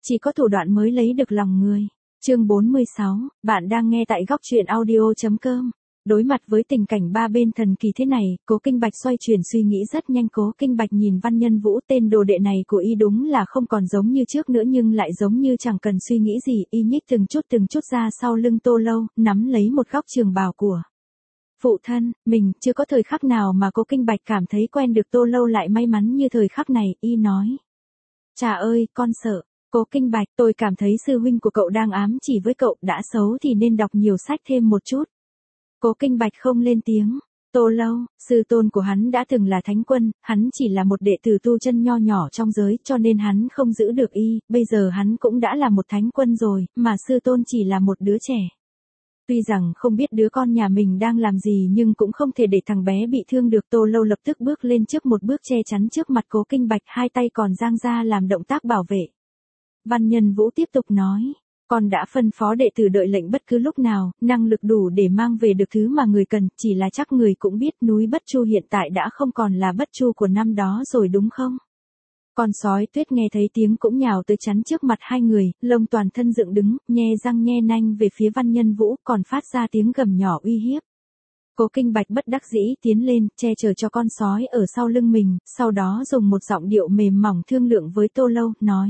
chỉ có thủ đoạn mới lấy được lòng người. Chương 46, bạn đang nghe tại góc truyện audio.com. Đối mặt với tình cảnh ba bên thần kỳ thế này, Cố Kinh Bạch xoay chuyển suy nghĩ rất nhanh. Cố Kinh Bạch nhìn Văn Nhân Vũ, tên đồ đệ này của y đúng là không còn giống như trước nữa, nhưng lại giống như chẳng cần suy nghĩ gì. Y nhích từng chút ra sau lưng Tô Lâu, nắm lấy một góc trường bào của phụ thân mình. Chưa có thời khắc nào mà Cố Kinh Bạch cảm thấy quen được Tô Lâu lại may mắn như thời khắc này. Y nói: Cha ơi, con sợ. Cố Kinh Bạch, tôi cảm thấy sư huynh của cậu đang ám chỉ với cậu, đã xấu thì nên đọc nhiều sách thêm một chút. Cố Kinh Bạch không lên tiếng. Tô Lâu, sư tôn của hắn đã từng là thánh quân, hắn chỉ là một đệ tử tu chân nho nhỏ trong giới, cho nên hắn không giữ được y, bây giờ hắn cũng đã là một thánh quân rồi, mà sư tôn chỉ là một đứa trẻ. Tuy rằng không biết đứa con nhà mình đang làm gì nhưng cũng không thể để thằng bé bị thương được. Tô Lâu lập tức bước lên trước một bước che chắn trước mặt Cố Kinh Bạch, hai tay còn dang ra làm động tác bảo vệ. Văn Nhân Vũ tiếp tục nói: Con đã phân phó đệ tử đợi lệnh bất cứ lúc nào, năng lực đủ để mang về được thứ mà người cần, chỉ là chắc người cũng biết núi Bất Chu hiện tại đã không còn là Bất Chu của năm đó rồi đúng không? Con sói Tuyết nghe thấy tiếng cũng nhào tới chắn trước mặt hai người, lông toàn thân dựng đứng, nhe răng nhe nanh về phía Văn Nhân Vũ, còn phát ra tiếng gầm nhỏ uy hiếp. Cố Kinh Bạch bất đắc dĩ tiến lên, che chở cho con sói ở sau lưng mình, sau đó dùng một giọng điệu mềm mỏng thương lượng với Tô Lâu, nói: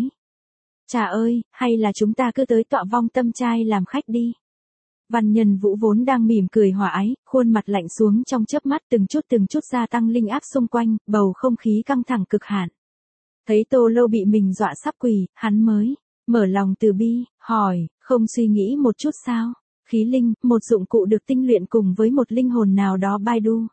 Cha ơi, hay là chúng ta cứ tới Tọa Vong Tâm Trai làm khách đi. Văn Nhân Vũ vốn đang mỉm cười hòa ái, khuôn mặt lạnh xuống trong chớp mắt, từng chút gia tăng linh áp xung quanh, bầu không khí căng thẳng cực hạn. Thấy Tô Lâu bị mình dọa sắp quỳ, hắn mới mở lòng từ bi, hỏi: Không suy nghĩ một chút sao? Khí linh, một dụng cụ được tinh luyện cùng với một linh hồn nào đó Baidu.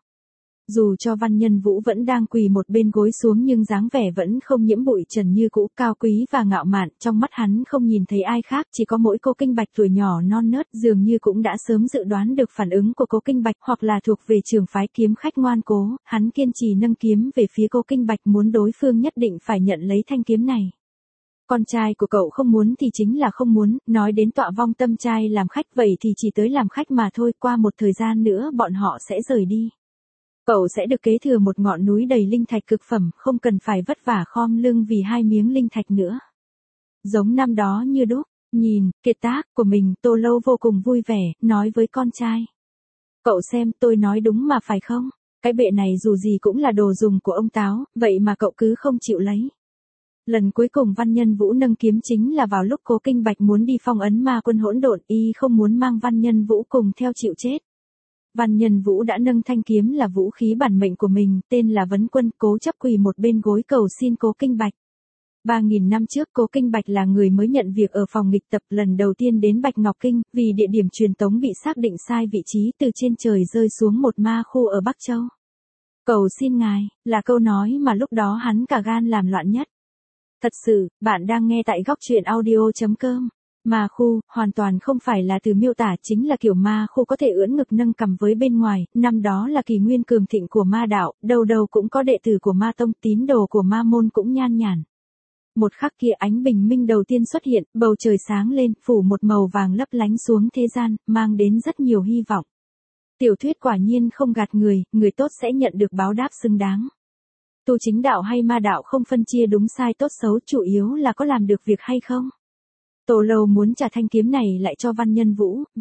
Dù cho Văn Nhân Vũ vẫn đang quỳ một bên gối xuống nhưng dáng vẻ vẫn không nhiễm bụi trần như cũ, cao quý và ngạo mạn, trong mắt hắn không nhìn thấy ai khác, chỉ có mỗi Cố Kinh Bạch tuổi nhỏ non nớt, dường như cũng đã sớm dự đoán được phản ứng của Cố Kinh Bạch, hoặc là thuộc về trường phái kiếm khách ngoan cố, hắn kiên trì nâng kiếm về phía Cố Kinh Bạch, muốn đối phương nhất định phải nhận lấy thanh kiếm này. Con trai của cậu không muốn thì chính là không muốn, nói đến Tọa Vong Tâm Trai làm khách vậy thì chỉ tới làm khách mà thôi, qua một thời gian nữa bọn họ sẽ rời đi. Cậu sẽ được kế thừa một ngọn núi đầy linh thạch cực phẩm, không cần phải vất vả khom lưng vì 2 miếng linh thạch nữa. Giống năm đó như đúc, nhìn kiệt tác của mình, Tô Lâu vô cùng vui vẻ, nói với con trai: Cậu xem, tôi nói đúng mà phải không? Cái bệ này dù gì cũng là đồ dùng của ông Táo, vậy mà cậu cứ không chịu lấy. Lần cuối cùng Văn Nhân Vũ nâng kiếm chính là vào lúc Cố Kinh Bạch muốn đi phong ấn ma quân hỗn độn, y không muốn mang Văn Nhân Vũ cùng theo chịu chết. Văn Nhân Vũ đã nâng thanh kiếm là vũ khí bản mệnh của mình, tên là Vấn Quân, cố chấp quỳ một bên gối cầu xin Cố Kinh Bạch. 3.000 năm trước Cố Kinh Bạch là người mới nhận việc ở phòng nghịch tập, lần đầu tiên đến Bạch Ngọc Kinh, vì địa điểm truyền tống bị xác định sai vị trí, từ trên trời rơi xuống một ma khu ở Bắc Châu. Cầu xin ngài, là câu nói mà lúc đó hắn cả gan làm loạn nhất. Thật sự, bạn đang nghe tại góc truyện audio.com. Ma khu, hoàn toàn không phải là từ miêu tả, chính là kiểu ma khu có thể ưỡn ngực nâng cằm với bên ngoài, năm đó là kỷ nguyên cường thịnh của ma đạo, đầu đầu cũng có đệ tử của ma tông, tín đồ của ma môn cũng nhan nhản. Một khắc kia ánh bình minh đầu tiên xuất hiện, bầu trời sáng lên, phủ một màu vàng lấp lánh xuống thế gian, mang đến rất nhiều hy vọng. Tiểu thuyết quả nhiên không gạt người, người tốt sẽ nhận được báo đáp xứng đáng. Tu chính đạo hay ma đạo không phân chia đúng sai tốt xấu, chủ yếu là có làm được việc hay không. Tô Lâu muốn trả thanh kiếm này lại cho Văn Nhân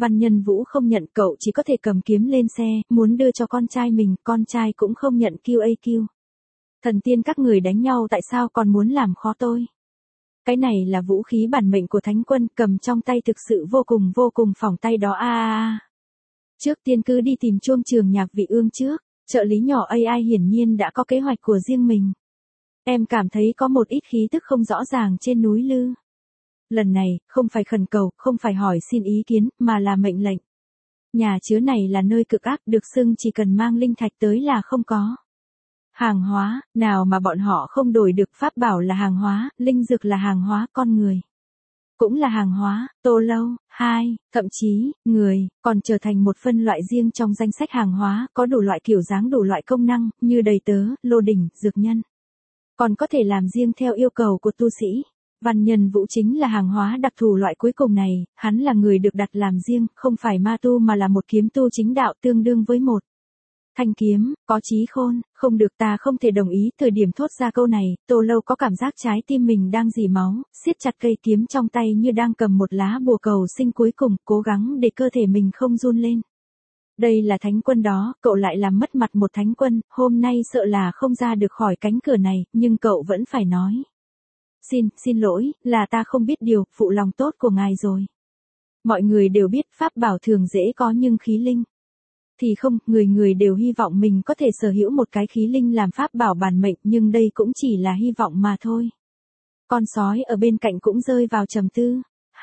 Vũ không nhận, cậu chỉ có thể cầm kiếm lên xe, muốn đưa cho con trai mình, con trai cũng không nhận. QAQ. Thần tiên các người đánh nhau tại sao còn muốn làm khó tôi? Cái này là vũ khí bản mệnh của thánh quân, cầm trong tay thực sự vô cùng phỏng tay đó Trước tiên cứ đi tìm chuông trường nhạc vị ương trước, trợ lý nhỏ AI hiển nhiên đã có kế hoạch của riêng mình. Em cảm thấy có một ít khí tức không rõ ràng trên núi Lư. Lần này, không phải khẩn cầu, không phải hỏi xin ý kiến, mà là mệnh lệnh. Nhà chứa này là nơi cực ác, được xưng chỉ cần mang linh thạch tới là không có hàng hóa, nào mà bọn họ không đổi được. Pháp bảo là hàng hóa, linh dược là hàng hóa, con người cũng là hàng hóa. Tô Lâu, thậm chí, người, còn trở thành một phân loại riêng trong danh sách hàng hóa, có đủ loại kiểu dáng, đủ loại công năng, như đầy tớ, lô đỉnh, dược nhân. Còn có thể làm riêng theo yêu cầu của tu sĩ. Văn Nhân Vũ chính là hàng hóa đặc thù loại cuối cùng này, hắn là người được đặt làm riêng, không phải ma tu mà là một kiếm tu chính đạo, tương đương với một Thanh kiếm, có chí khôn, không được, ta không thể đồng ý. Thời điểm thốt ra câu này, Tô Lâu có cảm giác trái tim mình đang rỉ máu, siết chặt cây kiếm trong tay như đang cầm một lá bùa cầu sinh cuối cùng, cố gắng để cơ thể mình không run lên. Đây là thánh quân đó, cậu lại làm mất mặt một thánh quân, hôm nay sợ là không ra được khỏi cánh cửa này, nhưng cậu vẫn phải nói. Xin lỗi, là ta không biết điều, phụ lòng tốt của ngài rồi. Mọi người đều biết pháp bảo thường dễ có nhưng khí linh thì không, người đều hy vọng mình có thể sở hữu một cái khí linh làm pháp bảo bản mệnh, nhưng đây cũng chỉ là hy vọng mà thôi. Con sói ở bên cạnh cũng rơi vào trầm tư.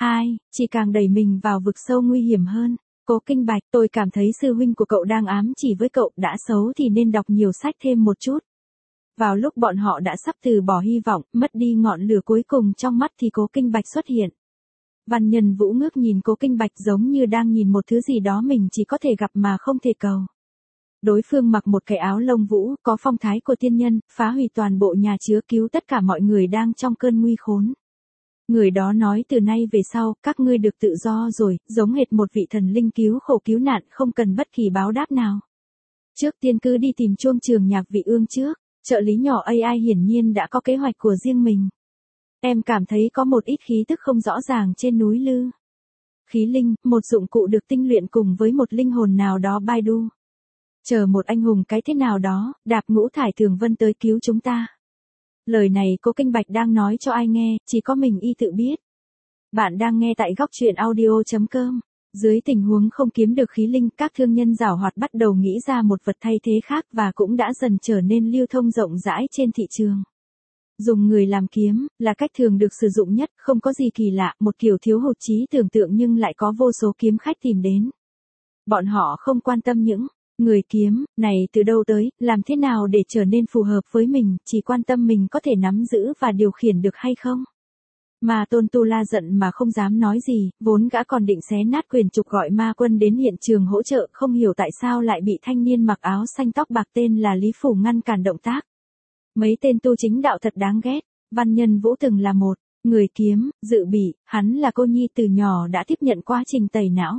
Chỉ càng đẩy mình vào vực sâu nguy hiểm hơn. Cố Kinh Bạch, tôi cảm thấy sư huynh của cậu đang ám chỉ với cậu, đã xấu thì nên đọc nhiều sách thêm một chút. Vào lúc bọn họ đã sắp từ bỏ hy vọng, mất đi ngọn lửa cuối cùng trong mắt thì Cố Kinh Bạch xuất hiện. Văn Nhân Vũ ngước nhìn Cố Kinh Bạch giống như đang nhìn một thứ gì đó mình chỉ có thể gặp mà không thể cầu. Đối phương mặc một cái áo lông vũ, có phong thái của tiên nhân, phá hủy toàn bộ nhà chứa, cứu tất cả mọi người đang trong cơn nguy khốn. Người đó nói từ nay về sau, các ngươi được tự do rồi, giống hệt một vị thần linh cứu khổ cứu nạn, không cần bất kỳ báo đáp nào. Trước tiên cứ đi tìm chuông trường nhạc vị ương trước, trợ lý nhỏ AI hiển nhiên đã có kế hoạch của riêng mình. Em cảm thấy có một ít khí tức không rõ ràng trên núi Lư. Khí linh, một dụng cụ được tinh luyện cùng với một linh hồn nào đó Baidu. Chờ một anh hùng cái thế nào đó, đạp ngũ thải tường vân tới cứu chúng ta. Lời này Cố Kinh Bạch đang nói cho ai nghe, chỉ có mình y tự biết. Bạn đang nghe tại góc truyện audio.com. Dưới tình huống không kiếm được khí linh, các thương nhân giảo hoạt bắt đầu nghĩ ra một vật thay thế khác và cũng đã dần trở nên lưu thông rộng rãi trên thị trường. Dùng người làm kiếm, là cách thường được sử dụng nhất, không có gì kỳ lạ, một kiểu thiếu hụt trí tưởng tượng nhưng lại có vô số kiếm khách tìm đến. Bọn họ không quan tâm những người kiếm này từ đâu tới, làm thế nào để trở nên phù hợp với mình, chỉ quan tâm mình có thể nắm giữ và điều khiển được hay không. Mà Tôn Tu La giận mà không dám nói gì, vốn gã còn định xé nát quyền trục gọi ma quân đến hiện trường hỗ trợ, không hiểu tại sao lại bị thanh niên mặc áo xanh tóc bạc tên là Lý Phủ ngăn cản động tác. Mấy tên tu chính đạo thật đáng ghét. Văn Nhân Vũ từng là một người kiếm, dự bị, hắn là cô nhi từ nhỏ đã tiếp nhận quá trình tẩy não,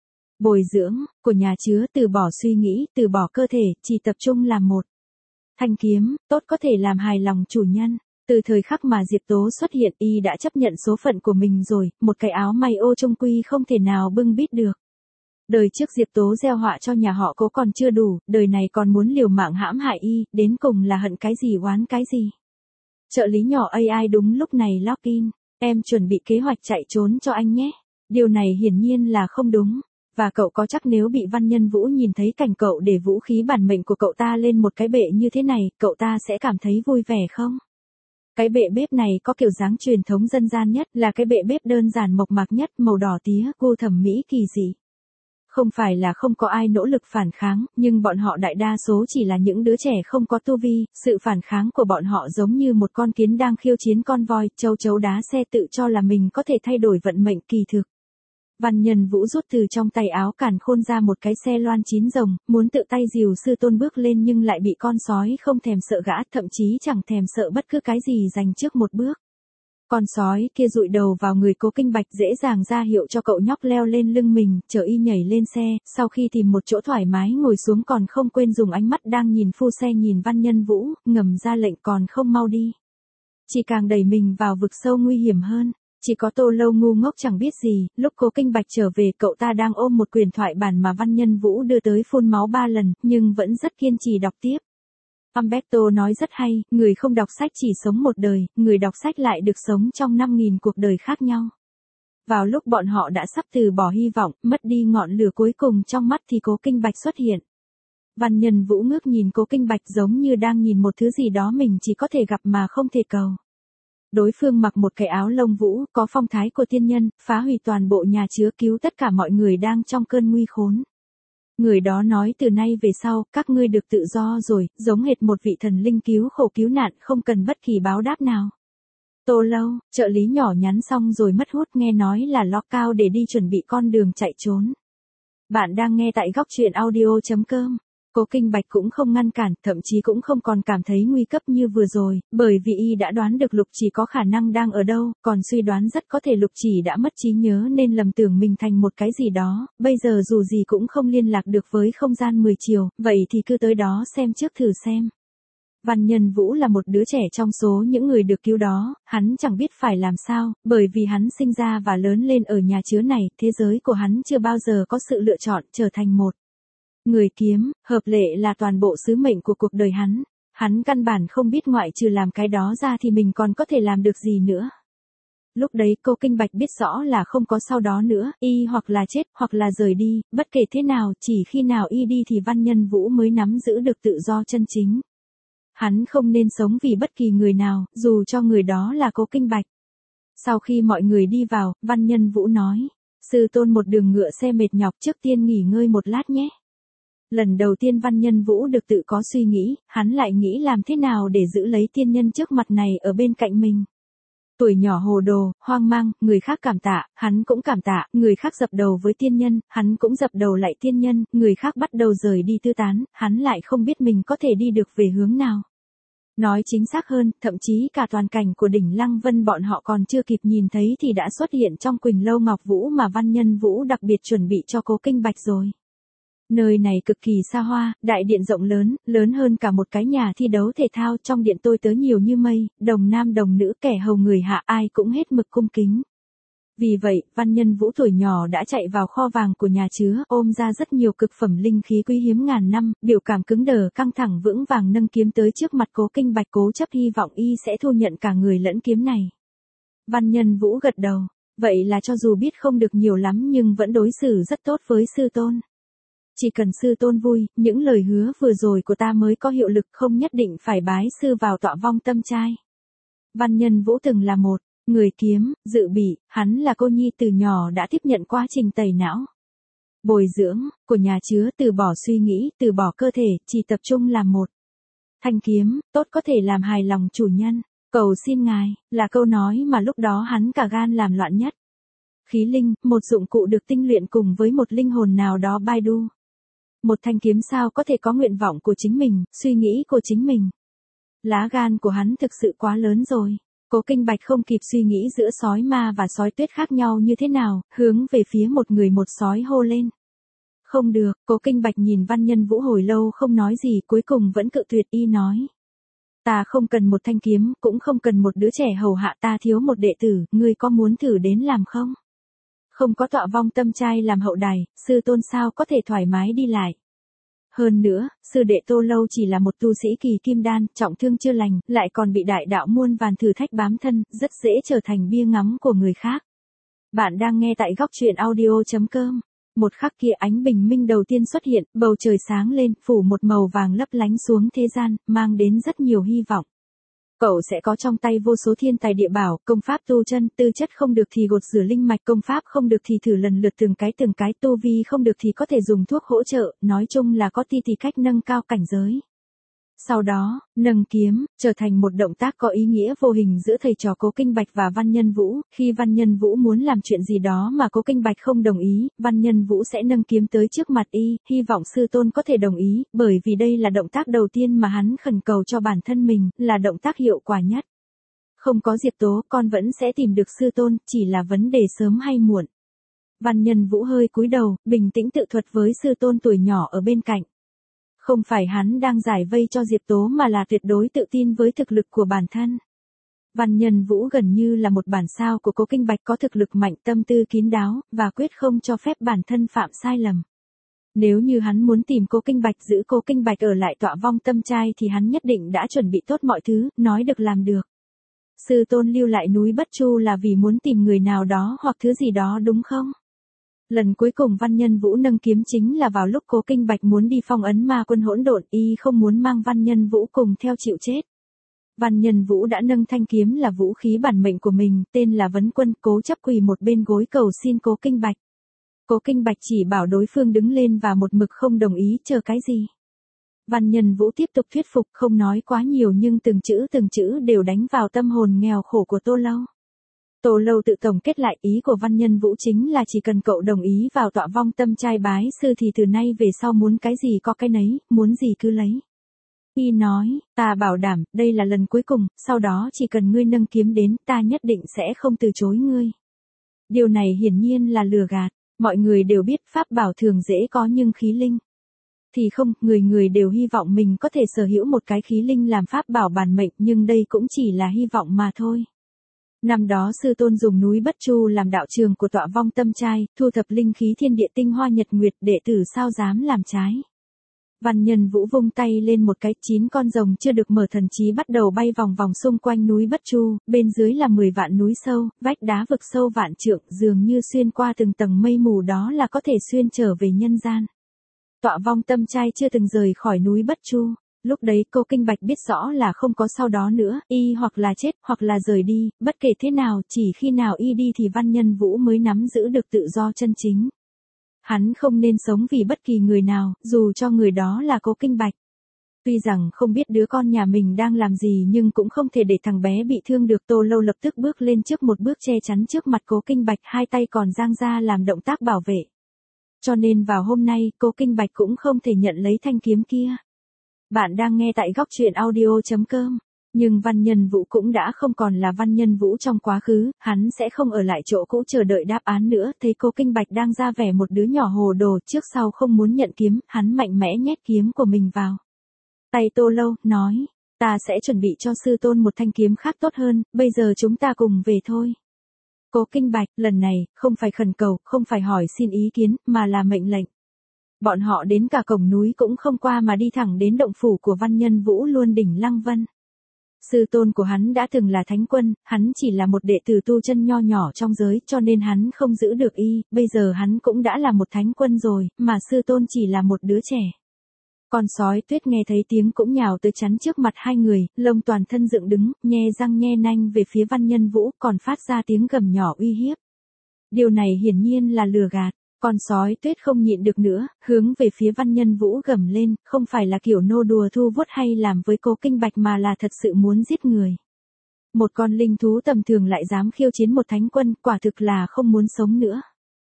bồi dưỡng của nhà chứa, từ bỏ suy nghĩ, từ bỏ cơ thể, chỉ tập trung làm một thanh kiếm, tốt có thể làm hài lòng chủ nhân. Từ thời khắc mà Diệp Tố xuất hiện, y đã chấp nhận số phận của mình rồi, một cái áo may ô trung quy không thể nào bưng bít được. Đời trước Diệp Tố gieo họa cho nhà họ Cố còn chưa đủ, đời này còn muốn liều mạng hãm hại y, đến cùng là hận cái gì oán cái gì. Trợ lý nhỏ AI đúng lúc này login, em chuẩn bị kế hoạch chạy trốn cho anh nhé. Điều này hiển nhiên là không đúng. Và cậu có chắc nếu bị Văn Nhân Vũ nhìn thấy cảnh cậu để vũ khí bản mệnh của cậu ta lên một cái bệ như thế này, cậu ta sẽ cảm thấy vui vẻ không? Cái bệ bếp này có kiểu dáng truyền thống dân gian nhất, là cái bệ bếp đơn giản mộc mạc nhất, màu đỏ tía, gu thẩm mỹ kỳ dị. Không phải là không có ai nỗ lực phản kháng, nhưng bọn họ đại đa số chỉ là những đứa trẻ không có tu vi, sự phản kháng của bọn họ giống như một con kiến đang khiêu chiến con voi, châu chấu đá xe tự cho là mình có thể thay đổi vận mệnh, kỳ thực. Văn Nhân Vũ rút từ trong tay áo càn khôn ra một cái xe loan 9 rồng, muốn tự tay dìu sư tôn bước lên nhưng lại bị con sói không thèm sợ gã, thậm chí chẳng thèm sợ bất cứ cái gì giành trước một bước. Con sói kia dụi đầu vào người Cố Kinh Bạch, dễ dàng ra hiệu cho cậu nhóc leo lên lưng mình, chờ y nhảy lên xe, sau khi tìm một chỗ thoải mái ngồi xuống còn không quên dùng ánh mắt đang nhìn phu xe nhìn Văn Nhân Vũ, ngầm ra lệnh còn không mau đi. Chỉ càng đẩy mình vào vực sâu nguy hiểm hơn. Chỉ có Tô Lâu ngu ngốc chẳng biết gì, lúc Cố Kinh Bạch trở về cậu ta đang ôm một quyền thoại bản mà Văn Nhân Vũ đưa tới phun máu 3 lần, nhưng vẫn rất kiên trì đọc tiếp. Umberto nói rất hay, người không đọc sách chỉ sống một đời, người đọc sách lại được sống trong 5.000 cuộc đời khác nhau. Vào lúc bọn họ đã sắp từ bỏ hy vọng, mất đi ngọn lửa cuối cùng trong mắt thì Cố Kinh Bạch xuất hiện. Văn Nhân Vũ ngước nhìn Cố Kinh Bạch giống như đang nhìn một thứ gì đó mình chỉ có thể gặp mà không thể cầu. Đối phương mặc một cái áo lông vũ, có phong thái của tiên nhân, phá hủy toàn bộ nhà chứa, cứu tất cả mọi người đang trong cơn nguy khốn. Người đó nói từ nay về sau, các ngươi được tự do rồi, giống hệt một vị thần linh cứu khổ cứu nạn, không cần bất kỳ báo đáp nào. Tô Lâu, trợ lý nhỏ nhắn xong rồi mất hút, nghe nói là lock cao để đi chuẩn bị con đường chạy trốn. Bạn đang nghe tại góc truyện audio.com. Cố Kinh Bạch cũng không ngăn cản, thậm chí cũng không còn cảm thấy nguy cấp như vừa rồi, bởi vì y đã đoán được Lục Chỉ có khả năng đang ở đâu, còn suy đoán rất có thể Lục Chỉ đã mất trí nhớ nên lầm tưởng mình thành một cái gì đó, bây giờ dù gì cũng không liên lạc được với không gian 10 chiều, vậy thì cứ tới đó xem trước thử xem. Văn Nhân Vũ là một đứa trẻ trong số những người được cứu đó, hắn chẳng biết phải làm sao, bởi vì hắn sinh ra và lớn lên ở nhà chứa này, thế giới của hắn chưa bao giờ có sự lựa chọn trở thành một người kiếm, hợp lệ là toàn bộ sứ mệnh của cuộc đời hắn. Hắn căn bản không biết ngoại trừ làm cái đó ra thì mình còn có thể làm được gì nữa. Lúc đấy Cố Kinh Bạch biết rõ là không có sau đó nữa, y hoặc là chết hoặc là rời đi, bất kể thế nào, chỉ khi nào y đi thì Văn Nhân Vũ mới nắm giữ được tự do chân chính. Hắn không nên sống vì bất kỳ người nào, dù cho người đó là Cố Kinh Bạch. Sau khi mọi người đi vào, Văn Nhân Vũ nói, sư tôn một đường ngựa xe mệt nhọc, trước tiên nghỉ ngơi một lát nhé. Lần đầu tiên Văn Nhân Vũ được tự có suy nghĩ, hắn lại nghĩ làm thế nào để giữ lấy tiên nhân trước mặt này ở bên cạnh mình. Tuổi nhỏ hồ đồ, hoang mang, người khác cảm tạ, hắn cũng cảm tạ, người khác dập đầu với tiên nhân, hắn cũng dập đầu lại tiên nhân, người khác bắt đầu rời đi tư tán, hắn lại không biết mình có thể đi được về hướng nào. Nói chính xác hơn, thậm chí cả toàn cảnh của đỉnh Lăng Vân bọn họ còn chưa kịp nhìn thấy thì đã xuất hiện trong Quỳnh Lâu Ngọc Vũ mà Văn Nhân Vũ đặc biệt chuẩn bị cho Cố Kinh Bạch rồi. Nơi này cực kỳ xa hoa, đại điện rộng lớn, lớn hơn cả một cái nhà thi đấu thể thao, trong điện tôi tớ nhiều như mây, đồng nam đồng nữ, kẻ hầu người hạ, ai cũng hết mực cung kính. Vì vậy, Văn Nhân Vũ tuổi nhỏ đã chạy vào kho vàng của nhà chứa, ôm ra rất nhiều cực phẩm linh khí quý hiếm ngàn năm, biểu cảm cứng đờ căng thẳng vững vàng nâng kiếm tới trước mặt Cố Kinh Bạch, cố chấp hy vọng y sẽ thu nhận cả người lẫn kiếm này. Văn Nhân Vũ gật đầu, vậy là cho dù biết không được nhiều lắm nhưng vẫn đối xử rất tốt với sư tôn. Chỉ cần sư tôn vui, những lời hứa vừa rồi của ta mới có hiệu lực, không nhất định phải bái sư vào tọa vong tâm trai. Văn Nhân Vũ từng là một người kiếm, dự bị, hắn là cô nhi từ nhỏ đã tiếp nhận quá trình tẩy não, bồi dưỡng, của nhà chứa, từ bỏ suy nghĩ, từ bỏ cơ thể, chỉ tập trung làm một thanh kiếm, tốt có thể làm hài lòng chủ nhân. Cầu xin ngài, là câu nói mà lúc đó hắn cả gan làm loạn nhất. Khí linh, một dụng cụ được tinh luyện cùng với một linh hồn nào đó Baidu. Một thanh kiếm sao có thể có nguyện vọng của chính mình, suy nghĩ của chính mình. Lá gan của hắn thực sự quá lớn rồi. Cố Kinh Bạch không kịp suy nghĩ giữa sói ma và sói tuyết khác nhau như thế nào, hướng về phía một người một sói hô lên. Không được, Cố Kinh Bạch nhìn Văn Nhân Vũ hồi lâu không nói gì, cuối cùng vẫn cự tuyệt, y nói. Ta không cần một thanh kiếm, cũng không cần một đứa trẻ hầu hạ, ta thiếu một đệ tử, ngươi có muốn thử đến làm không? Không có tọa vong tâm trai làm hậu đài, sư tôn sao có thể thoải mái đi lại. Hơn nữa, sư đệ Tô Lâu chỉ là một tu sĩ kỳ kim đan, trọng thương chưa lành, lại còn bị đại đạo muôn vàn thử thách bám thân, rất dễ trở thành bia ngắm của người khác. Bạn đang nghe tại góc truyện audio.com. Một khắc kia ánh bình minh đầu tiên xuất hiện, bầu trời sáng lên, phủ một màu vàng lấp lánh xuống thế gian, mang đến rất nhiều hy vọng. Cậu sẽ có trong tay vô số thiên tài địa bảo, công pháp tu chân, tư chất không được thì gột rửa linh mạch, công pháp không được thì thử lần lượt từng cái, tu vi không được thì có thể dùng thuốc hỗ trợ, nói chung là có tí cách nâng cao cảnh giới. Sau đó, nâng kiếm, trở thành một động tác có ý nghĩa vô hình giữa thầy trò Cố Kinh Bạch và Văn Nhân Vũ. Khi Văn Nhân Vũ muốn làm chuyện gì đó mà Cố Kinh Bạch không đồng ý, Văn Nhân Vũ sẽ nâng kiếm tới trước mặt y, hy vọng sư tôn có thể đồng ý, bởi vì đây là động tác đầu tiên mà hắn khẩn cầu cho bản thân mình, là động tác hiệu quả nhất. Không có Diệp Tố, con vẫn sẽ tìm được sư tôn, chỉ là vấn đề sớm hay muộn. Văn Nhân Vũ hơi cúi đầu, bình tĩnh tự thuật với sư tôn tuổi nhỏ ở bên cạnh. Không phải hắn đang giải vây cho Diệp Tố mà là tuyệt đối tự tin với thực lực của bản thân. Văn Nhân Vũ gần như là một bản sao của Cố Kinh Bạch, có thực lực mạnh, tâm tư kín đáo, và quyết không cho phép bản thân phạm sai lầm. Nếu như hắn muốn tìm Cố Kinh Bạch, giữ Cố Kinh Bạch ở lại tọa vong tâm trai thì hắn nhất định đã chuẩn bị tốt mọi thứ, nói được làm được. Sư tôn lưu lại núi Bất Chu là vì muốn tìm người nào đó hoặc thứ gì đó đúng không? Lần cuối cùng Văn Nhân Vũ nâng kiếm chính là vào lúc Cố Kinh Bạch muốn đi phong ấn ma quân hỗn độn, y không muốn mang Văn Nhân Vũ cùng theo chịu chết. Văn Nhân Vũ đã nâng thanh kiếm là vũ khí bản mệnh của mình, tên là Vấn Quân, cố chấp quỳ một bên gối cầu xin Cố Kinh Bạch. Cố Kinh Bạch chỉ bảo đối phương đứng lên và một mực không đồng ý, chờ cái gì. Văn Nhân Vũ tiếp tục thuyết phục, không nói quá nhiều nhưng từng chữ đều đánh vào tâm hồn nghèo khổ của Tô Lâu. Tô Lâu tự tổng kết lại, ý của Văn Nhân Vũ chính là chỉ cần cậu đồng ý vào tọa vong tâm trai bái sư thì từ nay về sau muốn cái gì có cái nấy, muốn gì cứ lấy. Y nói, ta bảo đảm, đây là lần cuối cùng, sau đó chỉ cần ngươi nâng kiếm đến, ta nhất định sẽ không từ chối ngươi. Điều này hiển nhiên là lừa gạt, mọi người đều biết pháp bảo thường dễ có nhưng khí linh thì không, người người đều hy vọng mình có thể sở hữu một cái khí linh làm pháp bảo bản mệnh, nhưng đây cũng chỉ là hy vọng mà thôi. Năm đó sư tôn dùng núi Bất Chu làm đạo trường của tọa vong tâm trai, thu thập linh khí thiên địa tinh hoa nhật nguyệt, đệ tử sao dám làm trái. Văn Nhân Vũ vung tay lên một cái, 9 con rồng chưa được mở thần trí bắt đầu bay vòng vòng xung quanh núi Bất Chu, bên dưới là 10 vạn núi sâu, vách đá vực sâu vạn trượng, dường như xuyên qua từng tầng mây mù đó là có thể xuyên trở về nhân gian. Tọa vong tâm trai chưa từng rời khỏi núi Bất Chu. Lúc đấy cô Kinh Bạch biết rõ là không có sau đó nữa, y hoặc là chết, hoặc là rời đi, bất kể thế nào, chỉ khi nào y đi thì Văn Nhân Vũ mới nắm giữ được tự do chân chính. Hắn không nên sống vì bất kỳ người nào, dù cho người đó là cô Kinh Bạch. Tuy rằng không biết đứa con nhà mình đang làm gì nhưng cũng không thể để thằng bé bị thương được. Tô Lâu lập tức bước lên trước một bước che chắn trước mặt cô Kinh Bạch, hai tay còn giang ra làm động tác bảo vệ. Cho nên vào hôm nay, cô Kinh Bạch cũng không thể nhận lấy thanh kiếm kia. Bạn đang nghe tại góc truyện audio.com. Nhưng Văn Nhân Vũ cũng đã không còn là Văn Nhân Vũ trong quá khứ, hắn sẽ không ở lại chỗ cũ chờ đợi đáp án nữa. Thấy cô Kinh Bạch đang ra vẻ một đứa nhỏ hồ đồ, trước sau không muốn nhận kiếm, hắn mạnh mẽ nhét kiếm của mình vào tay Tô Lâu, nói, ta sẽ chuẩn bị cho sư tôn một thanh kiếm khác tốt hơn, bây giờ chúng ta cùng về thôi. Cô Kinh Bạch, lần này, không phải khẩn cầu, không phải hỏi xin ý kiến, mà là mệnh lệnh. Bọn họ đến cả cổng núi cũng không qua mà đi thẳng đến động phủ của Văn Nhân Vũ luôn đỉnh Lăng Vân. Sư tôn của hắn đã từng là thánh quân, hắn chỉ là một đệ tử tu chân nho nhỏ trong giới, cho nên hắn không giữ được y, bây giờ hắn cũng đã là một thánh quân rồi, mà sư tôn chỉ là một đứa trẻ. Con sói Tuyết nghe thấy tiếng cũng nhào tới chắn trước mặt hai người, lông toàn thân dựng đứng, nhe răng nhe nanh về phía Văn Nhân Vũ, còn phát ra tiếng gầm nhỏ uy hiếp. Điều này hiển nhiên là lừa gạt. Con sói Tuyết không nhịn được nữa, hướng về phía Văn Nhân Vũ gầm lên, không phải là kiểu nô đùa thu vuốt hay làm với cô Kinh Bạch mà là thật sự muốn giết người. Một con linh thú tầm thường lại dám khiêu chiến một thánh quân, quả thực là không muốn sống nữa.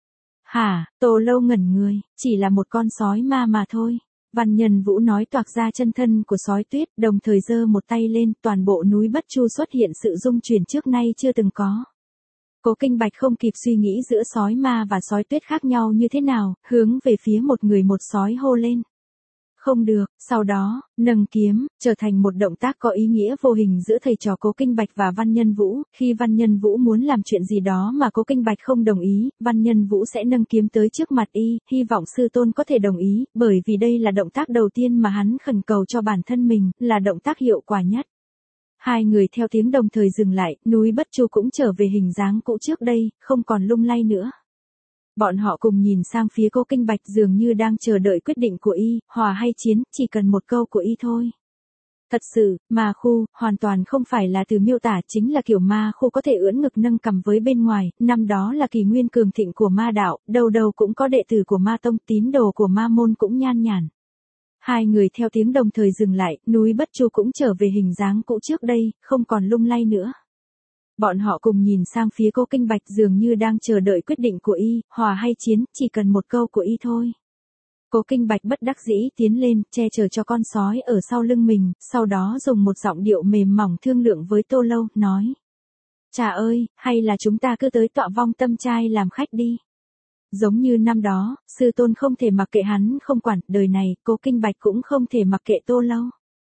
Hả, Tô Lâu ngẩn người, chỉ là một con sói ma mà thôi. Văn Nhân Vũ nói toạc ra chân thân của sói Tuyết, đồng thời giơ một tay lên, toàn bộ núi Bất Chu xuất hiện sự rung chuyển trước nay chưa từng có. Cố Kinh Bạch không kịp suy nghĩ giữa sói ma và sói Tuyết khác nhau như thế nào, hướng về phía một người một sói hô lên. Không được, sau đó, nâng kiếm, trở thành một động tác có ý nghĩa vô hình giữa thầy trò Cố Kinh Bạch và Văn Nhân Vũ. Khi Văn Nhân Vũ muốn làm chuyện gì đó mà Cố Kinh Bạch không đồng ý, Văn Nhân Vũ sẽ nâng kiếm tới trước mặt y, hy vọng sư tôn có thể đồng ý, bởi vì đây là động tác đầu tiên mà hắn khẩn cầu cho bản thân mình, là động tác hiệu quả nhất. Hai người theo tiếng đồng thời dừng lại, núi Bất Chu cũng trở về hình dáng cũ trước đây, không còn lung lay nữa. Bọn họ cùng nhìn sang phía cô Kinh Bạch dường như đang chờ đợi quyết định của y, hòa hay chiến, chỉ cần một câu của y thôi. Thật sự, ma khu, hoàn toàn không phải là từ miêu tả, chính là kiểu ma khu có thể ưỡn ngực nâng cằm với bên ngoài, năm đó là kỷ nguyên cường thịnh của ma đạo, đầu đầu cũng có đệ tử của ma tông, tín đồ của ma môn cũng nhan nhản. Hai người theo tiếng đồng thời dừng lại, núi Bất Chu cũng trở về hình dáng cũ trước đây, không còn lung lay nữa. Bọn họ cùng nhìn sang phía cô Kinh Bạch dường như đang chờ đợi quyết định của y, hòa hay chiến, chỉ cần một câu của y thôi. Cô Kinh Bạch bất đắc dĩ tiến lên, che chở cho con sói ở sau lưng mình, sau đó dùng một giọng điệu mềm mỏng thương lượng với Tô Lâu, nói. Chà ơi, hay là chúng ta cứ tới tọa vong tâm trai làm khách đi. Giống như năm đó, sư tôn không thể mặc kệ hắn không quản, đời này, cô Kinh Bạch cũng không thể mặc kệ Tô Lâu.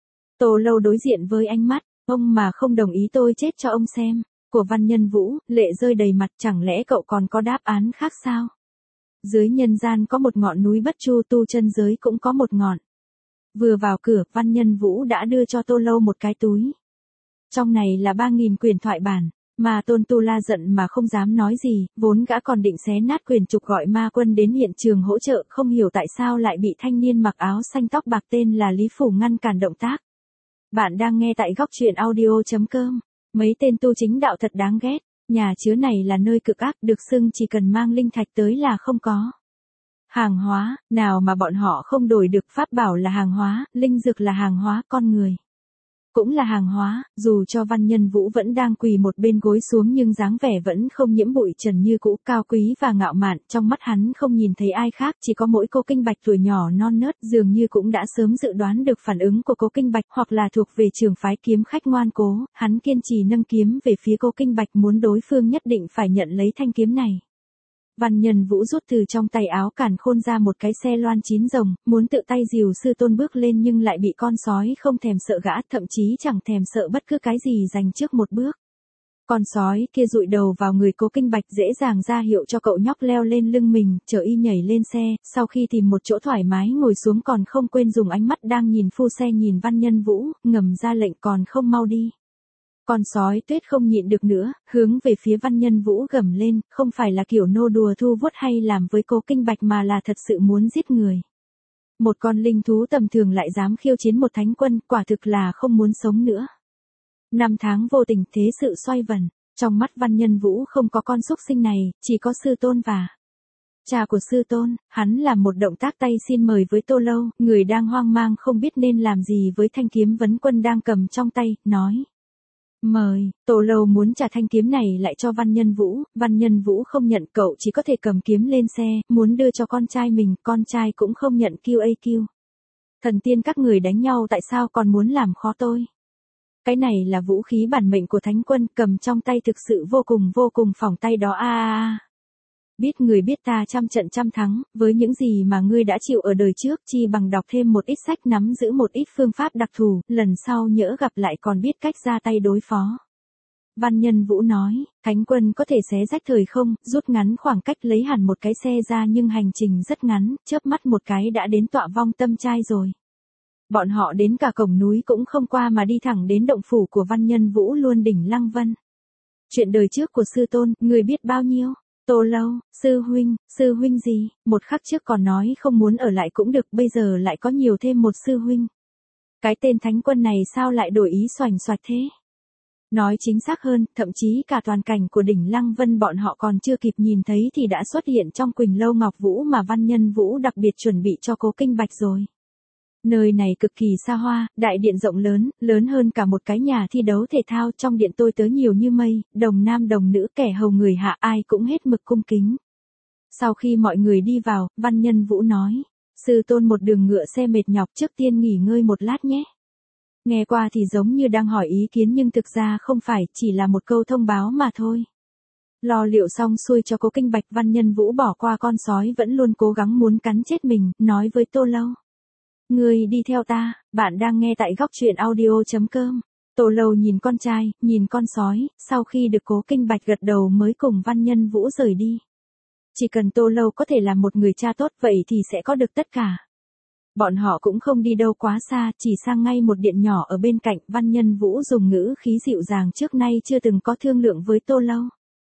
Tô Lâu đối diện với ánh mắt, ông mà không đồng ý tôi chết cho ông xem, của Văn Nhân Vũ, lệ rơi đầy mặt, chẳng lẽ cậu còn có đáp án khác sao? Dưới nhân gian có một ngọn núi Bất Chu, tu chân giới cũng có một ngọn. Vừa vào cửa, Văn Nhân Vũ đã đưa cho Tô Lâu một cái túi. Trong này là 3.000 quyển thoại bản. Mà Tôn Tu La giận mà không dám nói gì, vốn gã còn định xé nát quyển trục gọi ma quân đến hiện trường hỗ trợ, không hiểu tại sao lại bị thanh niên mặc áo xanh tóc bạc tên là Lý Phủ ngăn cản động tác. Bạn đang nghe tại góc truyện audio.com. Mấy tên tu chính đạo thật đáng ghét, nhà chứa này là nơi cực ác, được xưng chỉ cần mang linh thạch tới là không có hàng hóa, nào mà bọn họ không đổi được, pháp bảo là hàng hóa, linh dược là hàng hóa, con người cũng là hàng hóa, dù cho Văn Nhân Vũ vẫn đang quỳ một bên gối xuống nhưng dáng vẻ vẫn không nhiễm bụi trần như cũ, cao quý và ngạo mạn, trong mắt hắn không nhìn thấy ai khác, chỉ có mỗi Cố Kinh Bạch tuổi nhỏ non nớt, dường như cũng đã sớm dự đoán được phản ứng của Cố Kinh Bạch, hoặc là thuộc về trường phái kiếm khách ngoan cố, hắn kiên trì nâng kiếm về phía Cố Kinh Bạch, muốn đối phương nhất định phải nhận lấy thanh kiếm này. Văn Nhân Vũ rút từ trong tay áo càn khôn ra một cái xe loan 9 rồng, muốn tự tay dìu sư tôn bước lên nhưng lại bị con sói không thèm sợ gã, thậm chí chẳng thèm sợ bất cứ cái gì giành trước một bước. Con sói kia dụi đầu vào người Cố Kinh Bạch, dễ dàng ra hiệu cho cậu nhóc leo lên lưng mình, chờ y nhảy lên xe, sau khi tìm một chỗ thoải mái ngồi xuống còn không quên dùng ánh mắt đang nhìn phu xe nhìn Văn Nhân Vũ, ngầm ra lệnh còn không mau đi. Con sói tuyết không nhịn được nữa, hướng về phía Văn Nhân Vũ gầm lên, không phải là kiểu nô đùa thu vuốt hay làm với Cố Kinh Bạch mà là thật sự muốn giết người. Một con linh thú tầm thường lại dám khiêu chiến một thánh quân, quả thực là không muốn sống nữa. 5 tháng vô tình thế sự xoay vần, trong mắt Văn Nhân Vũ không có con súc sinh này, chỉ có sư tôn và cha của sư tôn. Hắn làm một động tác tay xin mời với Tô Lâu, người đang hoang mang không biết nên làm gì với thanh kiếm vấn quân đang cầm trong tay, nói. Mời, Tô Lâu muốn trả thanh kiếm này lại cho Văn Nhân Vũ không nhận, cậu chỉ có thể cầm kiếm lên xe, muốn đưa cho con trai mình, con trai cũng không nhận QAQ. Thần tiên các người đánh nhau tại sao còn muốn làm khó tôi? Cái này là vũ khí bản mệnh của thánh quân, cầm trong tay thực sự vô cùng phỏng tay đó a. Biết người biết ta trăm trận trăm thắng, với những gì mà ngươi đã chịu ở đời trước, chi bằng đọc thêm một ít sách, nắm giữ một ít phương pháp đặc thù, lần sau nhỡ gặp lại còn biết cách ra tay đối phó. Văn Nhân Vũ nói, thánh quân có thể xé rách thời không, rút ngắn khoảng cách, lấy hẳn một cái xe ra nhưng hành trình rất ngắn, chớp mắt một cái đã đến tọa vong tâm trai rồi. Bọn họ đến cả cổng núi cũng không qua mà đi thẳng đến động phủ của Văn Nhân Vũ luôn đỉnh Lăng Vân. Chuyện đời trước của sư tôn, người biết bao nhiêu? Tô Lâu, sư huynh gì, một khắc trước còn nói không muốn ở lại cũng được, bây giờ lại có nhiều thêm một sư huynh. Cái tên thánh quân này sao lại đổi ý xoành xoạch thế? Nói chính xác hơn, thậm chí cả toàn cảnh của đỉnh Lăng Vân bọn họ còn chưa kịp nhìn thấy thì đã xuất hiện trong Quỳnh Lâu Ngọc Vũ mà Văn Nhân Vũ đặc biệt chuẩn bị cho Cố Kinh Bạch rồi. Nơi này cực kỳ xa hoa, đại điện rộng lớn, lớn hơn cả một cái nhà thi đấu thể thao, trong điện tôi tớ nhiều như mây, đồng nam đồng nữ, kẻ hầu người hạ, ai cũng hết mực cung kính. Sau khi mọi người đi vào, Văn Nhân Vũ nói, sư tôn một đường ngựa xe mệt nhọc, trước tiên nghỉ ngơi một lát nhé. Nghe qua thì giống như đang hỏi ý kiến nhưng thực ra không phải, chỉ là một câu thông báo mà thôi. Lo liệu xong xuôi cho Cố Kinh Bạch, Văn Nhân Vũ bỏ qua con sói vẫn luôn cố gắng muốn cắn chết mình, nói với Tô Lâu. Ngươi đi theo ta, bạn đang nghe tại góc truyện audio.com. Tô Lâu nhìn con trai, nhìn con sói, sau khi được Cố Kinh Bạch gật đầu mới cùng Văn Nhân Vũ rời đi. Chỉ cần Tô Lâu có thể làm một người cha tốt vậy thì sẽ có được tất cả. Bọn họ cũng không đi đâu quá xa, chỉ sang ngay một điện nhỏ ở bên cạnh. Văn Nhân Vũ dùng ngữ khí dịu dàng trước nay chưa từng có thương lượng với Tô Lâu.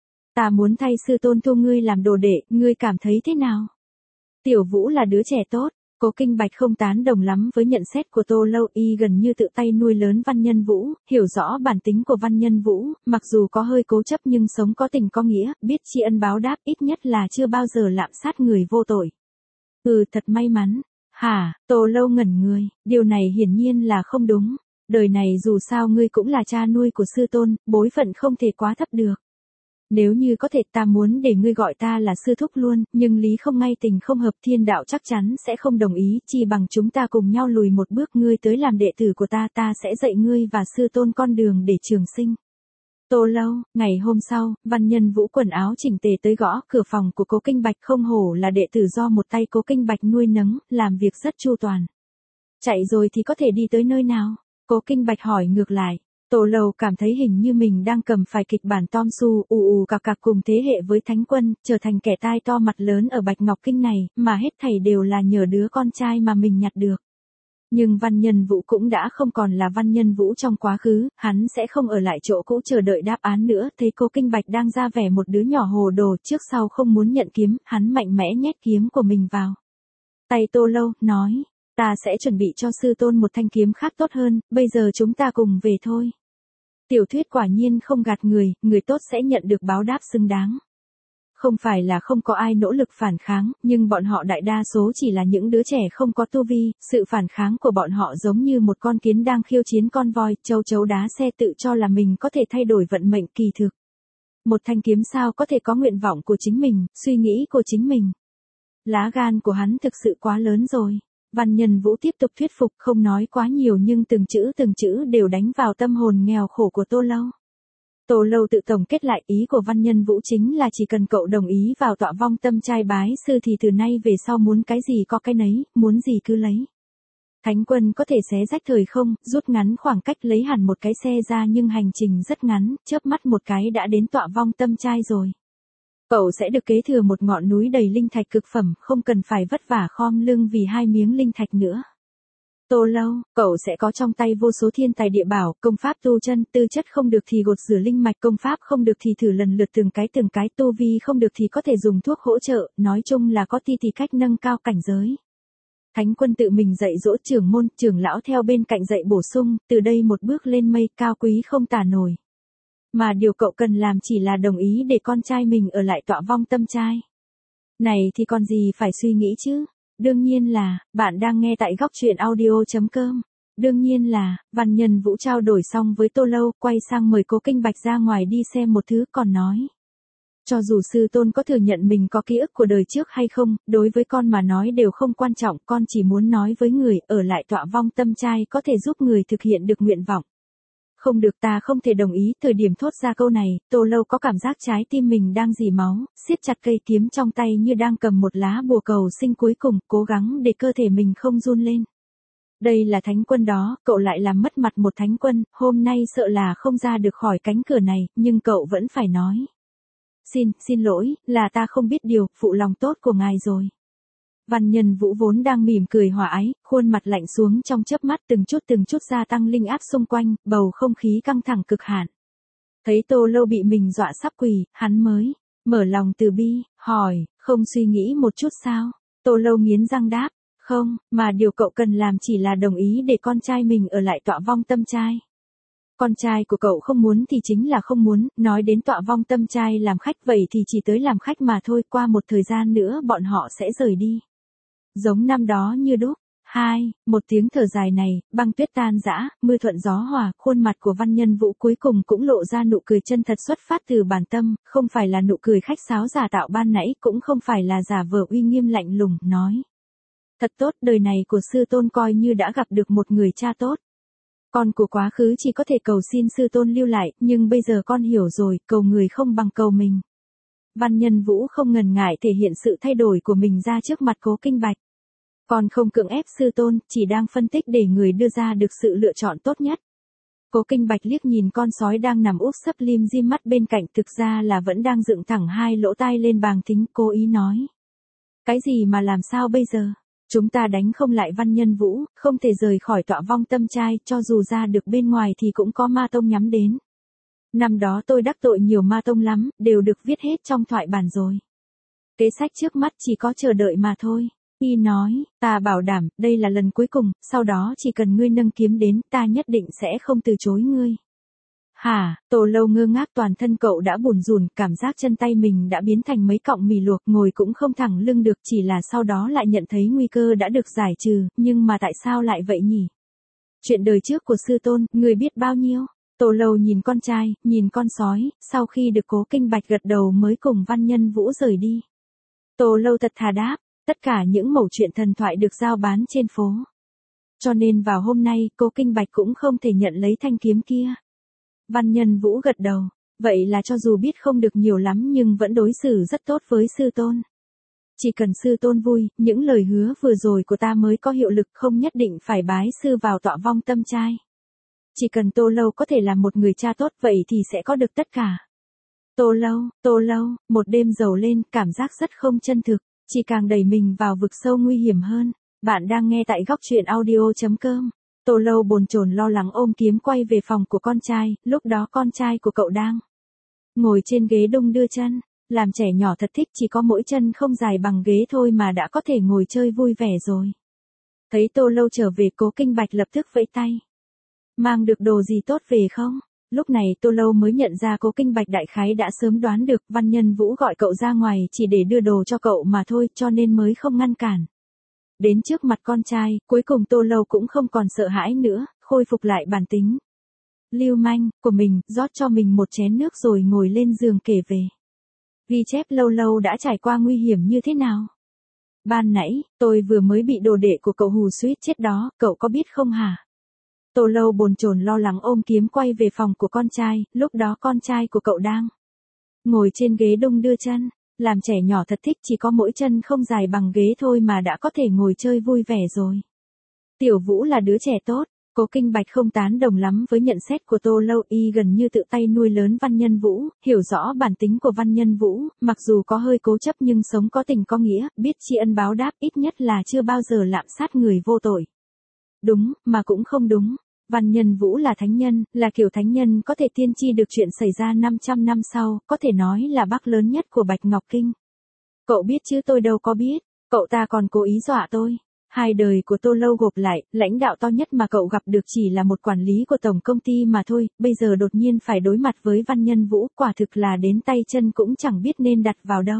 Ta muốn thay sư tôn thu ngươi làm đồ đệ, ngươi cảm thấy thế nào? Tiểu Vũ là đứa trẻ tốt. Cố Kinh Bạch không tán đồng lắm với nhận xét của Tô Lâu, y gần như tự tay nuôi lớn Văn Nhân Vũ, hiểu rõ bản tính của Văn Nhân Vũ, mặc dù có hơi cố chấp nhưng sống có tình có nghĩa, biết tri ân báo đáp, ít nhất là chưa bao giờ lạm sát người vô tội. Thật may mắn. Hả? Tô Lâu ngẩn người, điều này hiển nhiên là không đúng. Đời này dù sao ngươi cũng là cha nuôi của sư tôn, bối phận không thể quá thấp được. Nếu như có thể ta muốn để ngươi gọi ta là sư thúc luôn, nhưng lý không ngay tình không hợp, thiên đạo chắc chắn sẽ không đồng ý, chỉ bằng chúng ta cùng nhau lùi một bước, ngươi tới làm đệ tử của ta, ta sẽ dạy ngươi và sư tôn con đường để trường sinh. Tô Lâu, ngày hôm sau, Văn Nhân Vũ quần áo chỉnh tề tới gõ cửa phòng của Cố Kinh Bạch, không hổ là đệ tử do một tay Cố Kinh Bạch nuôi nấng, làm việc rất chu toàn. Chạy rồi thì có thể đi tới nơi nào? Cố Kinh Bạch hỏi ngược lại. Tô Lâu cảm thấy hình như mình đang cầm phải kịch bản Tom Su ù cạc cạc cùng thế hệ với thánh quân, trở thành kẻ tai to mặt lớn ở Bạch Ngọc Kinh này, mà hết thảy đều là nhờ đứa con trai mà mình nhặt được. Nhưng Văn Nhân Vũ cũng đã không còn là Văn Nhân Vũ trong quá khứ, hắn sẽ không ở lại chỗ cũ chờ đợi đáp án nữa, thấy Cố Kinh Bạch đang ra vẻ một đứa nhỏ hồ đồ, trước sau không muốn nhận kiếm, hắn mạnh mẽ nhét kiếm của mình vào tay Tô Lâu, nói, ta sẽ chuẩn bị cho sư tôn một thanh kiếm khác tốt hơn, bây giờ chúng ta cùng về thôi. Tiểu thuyết quả nhiên không gạt người, người tốt sẽ nhận được báo đáp xứng đáng. Không phải là không có ai nỗ lực phản kháng, nhưng bọn họ đại đa số chỉ là những đứa trẻ không có tu vi, sự phản kháng của bọn họ giống như một con kiến đang khiêu chiến con voi, châu chấu đá xe tự cho là mình có thể thay đổi vận mệnh kỳ thực. Một thanh kiếm sao có thể có nguyện vọng của chính mình, suy nghĩ của chính mình. Lá gan của hắn thực sự quá lớn rồi. Văn Nhân Vũ tiếp tục thuyết phục, không nói quá nhiều nhưng từng chữ đều đánh vào tâm hồn nghèo khổ của Tô Lâu. Tô Lâu tự tổng kết lại, ý của Văn Nhân Vũ chính là chỉ cần cậu đồng ý vào tọa vong tâm trai bái sư thì từ nay về sau muốn cái gì có cái nấy, muốn gì cứ lấy. Thánh quân có thể xé rách thời không, rút ngắn khoảng cách, lấy hẳn một cái xe ra, nhưng hành trình rất ngắn, chớp mắt một cái đã đến tọa vong tâm trai rồi. Cậu sẽ được kế thừa một ngọn núi đầy linh thạch cực phẩm, không cần phải vất vả khom lưng vì 2 miếng linh thạch nữa. Tô Lâu, cậu sẽ có trong tay vô số thiên tài địa bảo, công pháp tu chân, tư chất không được thì gột rửa linh mạch, công pháp không được thì thử lần lượt từng cái, tu vi không được thì có thể dùng thuốc hỗ trợ, nói chung là có tỷ cách nâng cao cảnh giới. Thánh quân tự mình dạy dỗ, trưởng môn, trưởng lão theo bên cạnh dạy bổ sung, từ đây một bước lên mây, cao quý không tả nổi. Mà điều cậu cần làm chỉ là đồng ý để con trai mình ở lại tọa vong tâm trai. Này thì còn gì phải suy nghĩ chứ? Đương nhiên là, bạn đang nghe tại góc truyện audio.com. Đương nhiên là, Văn Nhân Vũ trao đổi xong với Tô Lâu, quay sang mời Cố Kinh Bạch ra ngoài đi xem một thứ, còn nói. Cho dù sư tôn có thừa nhận mình có ký ức của đời trước hay không, đối với con mà nói đều không quan trọng, con chỉ muốn nói với người, ở lại tọa vong tâm trai có thể giúp người thực hiện được nguyện vọng. Không được, ta không thể đồng ý. Thời điểm thốt ra câu này, Tô Lâu có cảm giác trái tim mình đang rỉ máu, siết chặt cây kiếm trong tay như đang cầm một lá bùa cầu sinh cuối cùng, cố gắng để cơ thể mình không run lên. Đây là thánh quân đó, cậu lại làm mất mặt một thánh quân, hôm nay sợ là không ra được khỏi cánh cửa này, nhưng cậu vẫn phải nói. Xin lỗi, là ta không biết điều, phụ lòng tốt của ngài rồi. Văn Nhân Vũ vốn đang mỉm cười hòa ái, khuôn mặt lạnh xuống trong chớp mắt, từng chút gia tăng linh áp xung quanh, bầu không khí căng thẳng cực hạn. Thấy Tô Lâu bị mình dọa sắp quỳ, hắn mới mở lòng từ bi, hỏi, không suy nghĩ một chút sao? Tô Lâu nghiến răng đáp, không, mà điều cậu cần làm chỉ là đồng ý để con trai mình ở lại tọa vong tâm trai. Con trai của cậu không muốn thì chính là không muốn, nói đến tọa vong tâm trai làm khách vậy thì chỉ tới làm khách mà thôi, qua một thời gian nữa bọn họ sẽ rời đi. Giống năm đó như đúc. Một tiếng thở dài này, băng tuyết tan rã, mưa thuận gió hòa, khuôn mặt của Văn Nhân Vũ cuối cùng cũng lộ ra nụ cười chân thật xuất phát từ bản tâm, không phải là nụ cười khách sáo giả tạo ban nãy, cũng không phải là giả vờ uy nghiêm lạnh lùng, nói. Thật tốt, đời này của sư tôn coi như đã gặp được một người cha tốt. Con của quá khứ chỉ có thể cầu xin sư tôn lưu lại, nhưng bây giờ con hiểu rồi, cầu người không bằng cầu mình. Văn Nhân Vũ không ngần ngại thể hiện sự thay đổi của mình ra trước mặt Cố Kinh Bạch. Con không cưỡng ép sư tôn, chỉ đang phân tích để người đưa ra được sự lựa chọn tốt nhất. Cố Kinh Bạch liếc nhìn con sói đang nằm úp sấp lim dim mắt bên cạnh, thực ra là vẫn đang dựng thẳng hai lỗ tai lên bàng thính, cố ý nói. Cái gì mà làm sao bây giờ? Chúng ta đánh không lại Văn Nhân Vũ, không thể rời khỏi tọa vong tâm trai, cho dù ra được bên ngoài thì cũng có ma tông nhắm đến. Năm đó tôi đắc tội nhiều ma tông lắm, đều được viết hết trong thoại bản rồi. Kế sách trước mắt chỉ có chờ đợi mà thôi. Y nói, ta bảo đảm, đây là lần cuối cùng, sau đó chỉ cần ngươi nâng kiếm đến, ta nhất định sẽ không từ chối ngươi. Hả, Tô Lâu ngơ ngác, toàn thân cậu đã bủn rủn, cảm giác chân tay mình đã biến thành mấy cọng mì luộc, ngồi cũng không thẳng lưng được, chỉ là sau đó lại nhận thấy nguy cơ đã được giải trừ, nhưng mà tại sao lại vậy nhỉ? Chuyện đời trước của sư tôn, người biết bao nhiêu? Tô Lâu nhìn con trai, nhìn con sói, sau khi được Cố Kinh Bạch gật đầu mới cùng Văn Nhân Vũ rời đi. Tô Lâu thật thà đáp, tất cả những mẩu chuyện thần thoại được giao bán trên phố. Cho nên vào hôm nay, Cố Kinh Bạch cũng không thể nhận lấy thanh kiếm kia. Văn Nhân Vũ gật đầu, vậy là cho dù biết không được nhiều lắm nhưng vẫn đối xử rất tốt với sư tôn. Chỉ cần sư tôn vui, những lời hứa vừa rồi của ta mới có hiệu lực, không nhất định phải bái sư vào tọa vong tâm trai. Chỉ cần Tô Lâu có thể làm một người cha tốt vậy thì sẽ có được tất cả. Tô Lâu, một đêm giàu lên, cảm giác rất không chân thực, chỉ càng đẩy mình vào vực sâu nguy hiểm hơn. Bạn đang nghe tại góc truyện audio.com. Tô Lâu bồn chồn lo lắng ôm kiếm quay về phòng của con trai, lúc đó con trai của cậu đang ngồi trên ghế đung đưa chân, làm trẻ nhỏ thật thích, chỉ có mỗi chân không dài bằng ghế thôi mà đã có thể ngồi chơi vui vẻ rồi. Thấy Tô Lâu trở về, Cố Kinh Bạch lập tức vẫy tay. Mang được đồ gì tốt về không? Lúc này Tô Lâu mới nhận ra Cố Kinh Bạch đại khái đã sớm đoán được Văn Nhân Vũ gọi cậu ra ngoài chỉ để đưa đồ cho cậu mà thôi, cho nên mới không ngăn cản. Đến trước mặt con trai, cuối cùng Tô Lâu cũng không còn sợ hãi nữa, khôi phục lại bản tính lưu manh của mình, rót cho mình một chén nước rồi ngồi lên giường kể về. Ghi chép Lâu Lâu đã trải qua nguy hiểm như thế nào. Ban nãy, tôi vừa mới bị đồ đệ của cậu hù suýt chết đó, cậu có biết không hả? Tô Lâu bồn chồn lo lắng ôm kiếm quay về phòng của con trai, lúc đó con trai của cậu đang ngồi trên ghế đung đưa chân. Làm trẻ nhỏ thật thích, chỉ có mỗi chân không dài bằng ghế thôi mà đã có thể ngồi chơi vui vẻ rồi. Tiểu Vũ là đứa trẻ tốt. Cố Kinh Bạch không tán đồng lắm với nhận xét của Tô Lâu, y gần như tự tay nuôi lớn Văn Nhân Vũ, hiểu rõ bản tính của Văn Nhân Vũ, mặc dù có hơi cố chấp nhưng sống có tình có nghĩa, biết tri ân báo đáp, ít nhất là chưa bao giờ lạm sát người vô tội. Đúng, mà cũng không đúng. Văn Nhân Vũ là thánh nhân, là kiểu thánh nhân có thể tiên tri được chuyện xảy ra 500 năm sau, có thể nói là bác lớn nhất của Bạch Ngọc Kinh. Cậu biết chứ, tôi đâu có biết, cậu ta còn cố ý dọa tôi. Hai đời của Tô Lâu gộp lại, lãnh đạo to nhất mà cậu gặp được chỉ là một quản lý của tổng công ty mà thôi, bây giờ đột nhiên phải đối mặt với Văn Nhân Vũ, quả thực là đến tay chân cũng chẳng biết nên đặt vào đâu.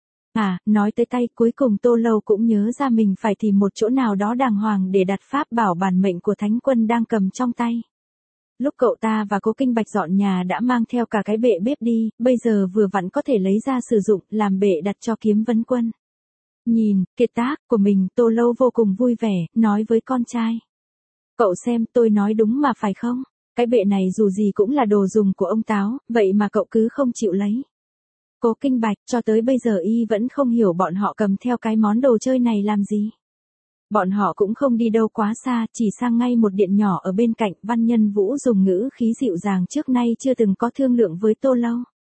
À, nói tới tay, cuối cùng Tô Lâu cũng nhớ ra mình phải tìm một chỗ nào đó đàng hoàng để đặt pháp bảo bản mệnh của Thánh Quân đang cầm trong tay. Lúc cậu ta và Cố Kinh Bạch dọn nhà đã mang theo cả cái bệ bếp đi, bây giờ vừa vặn có thể lấy ra sử dụng, làm bệ đặt cho Kiếm Vấn Quân. Nhìn, kiệt tác của mình, Tô Lâu vô cùng vui vẻ, nói với con trai. Cậu xem, tôi nói đúng mà phải không? Cái bệ này dù gì cũng là đồ dùng của ông Táo, vậy mà cậu cứ không chịu lấy. Cố Kinh Bạch cho tới bây giờ y vẫn không hiểu bọn họ cầm theo cái món đồ chơi này làm gì. Bọn họ cũng không đi đâu quá xa, chỉ sang ngay một điện nhỏ ở bên cạnh. Văn Nhân Vũ dùng ngữ khí dịu dàng trước nay chưa từng có thương lượng với Tô Lâu.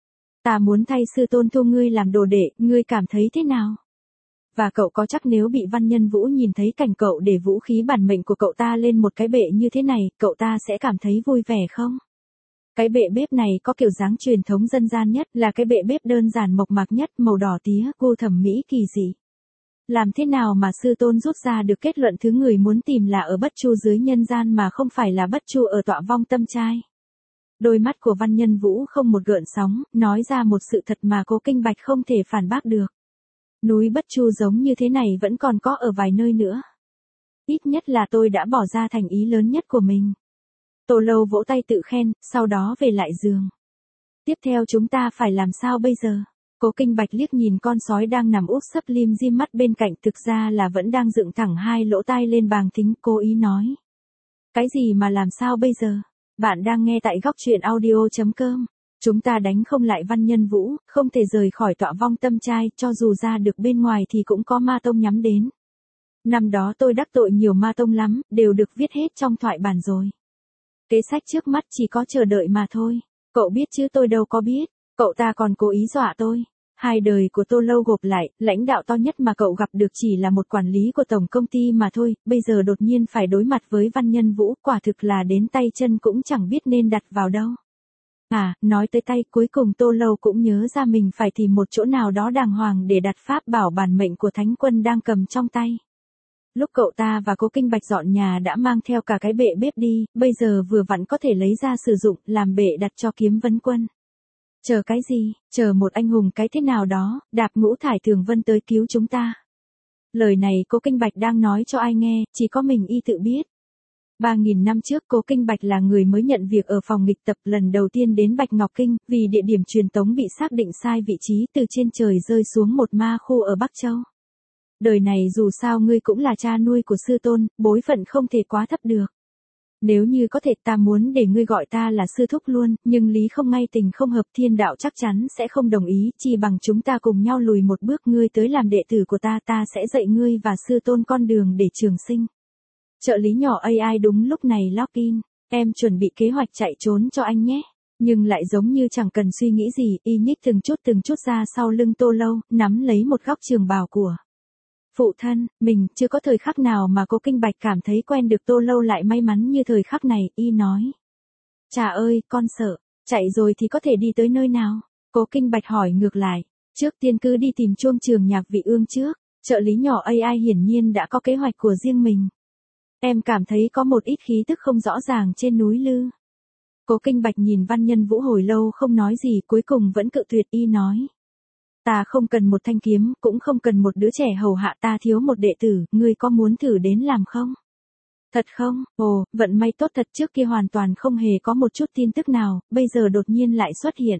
Ta muốn thay sư tôn thu ngươi làm đồ đệ, ngươi cảm thấy thế nào? Và cậu có chắc nếu bị Văn Nhân Vũ nhìn thấy cảnh cậu để vũ khí bản mệnh của cậu ta lên một cái bệ như thế này, cậu ta sẽ cảm thấy vui vẻ không? Cái bệ bếp này có kiểu dáng truyền thống dân gian nhất, là cái bệ bếp đơn giản mộc mạc nhất, màu đỏ tía, gu thẩm mỹ kỳ dị. Làm thế nào mà sư tôn rút ra được kết luận thứ người muốn tìm là ở Bất Chu dưới nhân gian mà không phải là Bất Chu ở tọa vong tâm trai? Đôi mắt của Văn Nhân Vũ không một gợn sóng, nói ra một sự thật mà Cố Kinh Bạch không thể phản bác được. Núi Bất Chu giống như thế này vẫn còn có ở vài nơi nữa. Ít nhất là tôi đã bỏ ra thành ý lớn nhất của mình. Tô Lâu vỗ tay tự khen, sau đó về lại giường. Tiếp theo chúng ta phải làm sao bây giờ? Cố Kinh Bạch liếc nhìn con sói đang nằm úp sấp lim dim mắt bên cạnh, thực ra là vẫn đang dựng thẳng hai lỗ tai lên bàng thính, cố ý nói. Cái gì mà làm sao bây giờ? Bạn đang nghe tại góc truyện audio.com. Chúng ta đánh không lại Văn Nhân Vũ, không thể rời khỏi tọa vong tâm trai, cho dù ra được bên ngoài thì cũng có ma tông nhắm đến. Năm đó tôi đắc tội nhiều ma tông lắm, đều được viết hết trong thoại bản rồi. Kế sách trước mắt chỉ có chờ đợi mà thôi. Cậu biết chứ, tôi đâu có biết. Cậu ta còn cố ý dọa tôi. Hai đời của Tô Lâu gộp lại, lãnh đạo to nhất mà cậu gặp được chỉ là một quản lý của tổng công ty mà thôi, bây giờ đột nhiên phải đối mặt với Văn Nhân Vũ, quả thực là đến tay chân cũng chẳng biết nên đặt vào đâu. À, nói tới tay, cuối cùng Tô Lâu cũng nhớ ra mình phải tìm một chỗ nào đó đàng hoàng để đặt pháp bảo bản mệnh của Thánh Quân đang cầm trong tay. Lúc cậu ta và Cố Kinh Bạch dọn nhà đã mang theo cả cái bệ bếp đi, bây giờ vừa vặn có thể lấy ra sử dụng, làm bệ đặt cho Kiếm Vấn Quân. Chờ cái gì, chờ một anh hùng cái thế nào đó, đạp ngũ thải tường vân tới cứu chúng ta. Lời này Cố Kinh Bạch đang nói cho ai nghe, chỉ có mình y tự biết. 3.000 năm trước Cố Kinh Bạch là người mới nhận việc ở phòng nghịch tập lần đầu tiên đến Bạch Ngọc Kinh, vì địa điểm truyền tống bị xác định sai vị trí, từ trên trời rơi xuống một ma khu ở Bắc Châu. Đời này dù sao ngươi cũng là cha nuôi của sư tôn, bối phận không thể quá thấp được. Nếu như có thể ta muốn để ngươi gọi ta là sư thúc luôn, nhưng lý không ngay tình không hợp, thiên đạo chắc chắn sẽ không đồng ý, chỉ bằng chúng ta cùng nhau lùi một bước, ngươi tới làm đệ tử của ta, ta sẽ dạy ngươi và sư tôn con đường để trường sinh. Trợ lý nhỏ AI đúng lúc này login, em chuẩn bị kế hoạch chạy trốn cho anh nhé. Nhưng lại giống như chẳng cần suy nghĩ gì, y nhích từng chút ra sau lưng Tô Lâu, nắm lấy một góc trường bào của phụ thân, mình chưa có thời khắc nào mà Cố Kinh Bạch cảm thấy quen được Tô Lâu lại may mắn như thời khắc này, y nói. Chà ơi, con sợ, chạy rồi thì có thể đi tới nơi nào? Cố Kinh Bạch hỏi ngược lại, trước tiên cứ đi tìm chuông trường nhạc vị ương trước, trợ lý nhỏ AI hiển nhiên đã có kế hoạch của riêng mình. Em cảm thấy có một ít khí tức không rõ ràng trên núi Lư. Cố Kinh Bạch nhìn Văn Nhân Vũ hồi lâu không nói gì, cuối cùng vẫn cự tuyệt. Y nói. Ta không cần một thanh kiếm, cũng không cần một đứa trẻ hầu hạ, ta thiếu một đệ tử, ngươi có muốn thử đến làm không? Thật không? Ồ, vận may tốt thật, trước kia hoàn toàn không hề có một chút tin tức nào, bây giờ đột nhiên lại xuất hiện.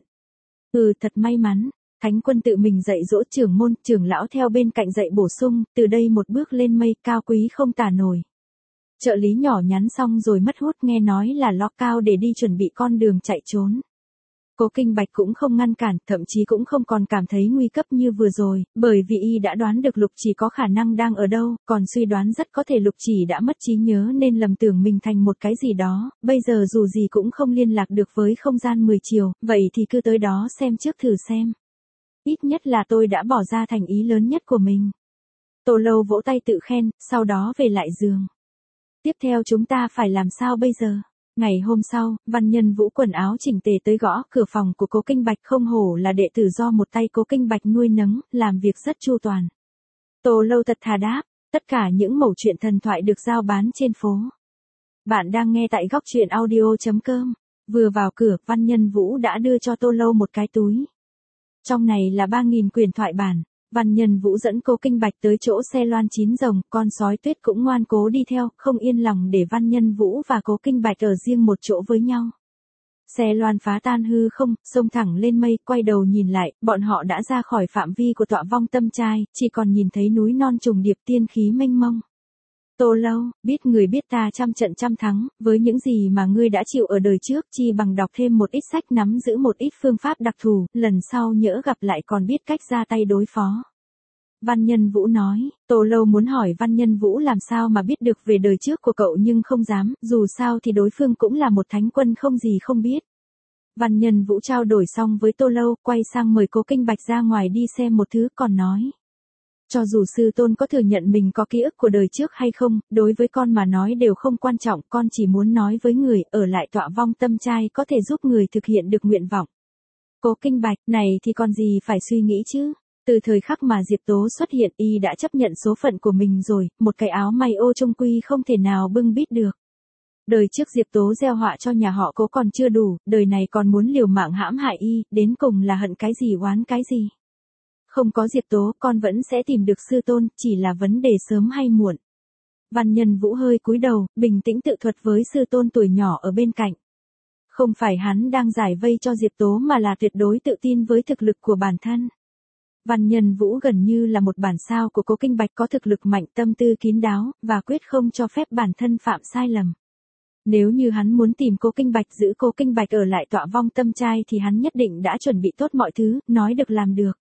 Thật may mắn. Thánh quân tự mình dạy dỗ, trưởng môn, trưởng lão theo bên cạnh dạy bổ sung, từ đây một bước lên mây, cao quý không tả nổi. Trợ lý nhỏ nhắn xong rồi mất hút, nghe nói là lo cao để đi chuẩn bị con đường chạy trốn. Cố Kinh Bạch cũng không ngăn cản, thậm chí cũng không còn cảm thấy nguy cấp như vừa rồi, bởi vì y đã đoán được Lục Chỉ có khả năng đang ở đâu, còn suy đoán rất có thể Lục Chỉ đã mất trí nhớ nên lầm tưởng mình thành một cái gì đó, bây giờ dù gì cũng không liên lạc được với không gian 10 chiều, vậy thì cứ tới đó xem trước thử xem. Ít nhất là tôi đã bỏ ra thành ý lớn nhất của mình. Tô Lâu vỗ tay tự khen, sau đó về lại giường. Tiếp theo chúng ta phải làm sao bây giờ? Ngày hôm sau, Văn Nhân Vũ quần áo chỉnh tề tới gõ cửa phòng của Cố Kinh Bạch, không hổ là đệ tử do một tay Cố Kinh Bạch nuôi nấng, làm việc rất chu toàn. Tô Lâu thật thà đáp, tất cả những mẩu chuyện thần thoại được giao bán trên phố. Bạn đang nghe tại góc truyện audio.com. Vừa vào cửa, Văn Nhân Vũ đã đưa cho Tô Lâu một cái túi. Trong này là 3.000 quyển thoại bản. Văn Nhân Vũ dẫn Cố Kinh Bạch tới chỗ xe loan 9 rồng, con sói tuyết cũng ngoan cố đi theo, không yên lòng để Văn Nhân Vũ và Cố Kinh Bạch ở riêng một chỗ với nhau. Xe loan phá tan hư không, xông thẳng lên mây, quay đầu nhìn lại, bọn họ đã ra khỏi phạm vi của Tọa Vong Tâm Trai, chỉ còn nhìn thấy núi non trùng điệp, tiên khí mênh mông. Tô Lâu, biết người biết ta trăm trận trăm thắng, với những gì mà ngươi đã chịu ở đời trước, chi bằng đọc thêm một ít sách, nắm giữ một ít phương pháp đặc thù, lần sau nhỡ gặp lại còn biết cách ra tay đối phó. Văn Nhân Vũ nói. Tô Lâu muốn hỏi Văn Nhân Vũ làm sao mà biết được về đời trước của cậu nhưng không dám, dù sao thì đối phương cũng là một thánh quân không gì không biết. Văn Nhân Vũ trao đổi xong với Tô Lâu, quay sang mời Cố Kinh Bạch ra ngoài đi xem một thứ, còn nói. Cho dù sư tôn có thừa nhận mình có ký ức của đời trước hay không, đối với con mà nói đều không quan trọng, con chỉ muốn nói với người, ở lại Tọa Vong Tâm Trai có thể giúp người thực hiện được nguyện vọng. Cố Kinh Bạch, này thì còn gì phải suy nghĩ chứ? Từ thời khắc mà Diệp Tố xuất hiện, y đã chấp nhận số phận của mình rồi, một cái áo may ô chung quy không thể nào bưng bít được. Đời trước Diệp Tố gieo họa cho nhà họ Cố còn chưa đủ, đời này còn muốn liều mạng hãm hại y, đến cùng là hận cái gì oán cái gì. Không có Diệp Tố, con vẫn sẽ tìm được sư tôn, chỉ là vấn đề sớm hay muộn. Văn Nhân Vũ hơi cúi đầu, bình tĩnh tự thuật với sư tôn tuổi nhỏ ở bên cạnh. Không phải hắn đang giải vây cho Diệp Tố mà là tuyệt đối tự tin với thực lực của bản thân. Văn Nhân Vũ gần như là một bản sao của Cố Kinh Bạch, có thực lực mạnh, tâm tư kín đáo, và quyết không cho phép bản thân phạm sai lầm. Nếu như hắn muốn tìm Cố Kinh Bạch, giữ Cố Kinh Bạch ở lại Tọa Vong Tâm Trai thì hắn nhất định đã chuẩn bị tốt mọi thứ, nói được làm được.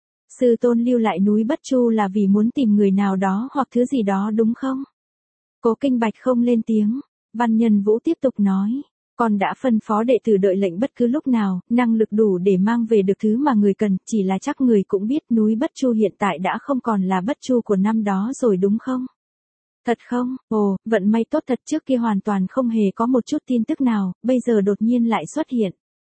Sư tôn lưu lại núi Bất Chu là vì muốn tìm người nào đó hoặc thứ gì đó đúng không? Cố Kinh Bạch không lên tiếng. Văn Nhân Vũ tiếp tục nói. Con đã phân phó đệ tử đợi lệnh bất cứ lúc nào, năng lực đủ để mang về được thứ mà người cần, chỉ là chắc người cũng biết núi Bất Chu hiện tại đã không còn là Bất Chu của năm đó rồi đúng không? Thật không? Ồ, vận may tốt thật, trước kia hoàn toàn không hề có một chút tin tức nào, bây giờ đột nhiên lại xuất hiện.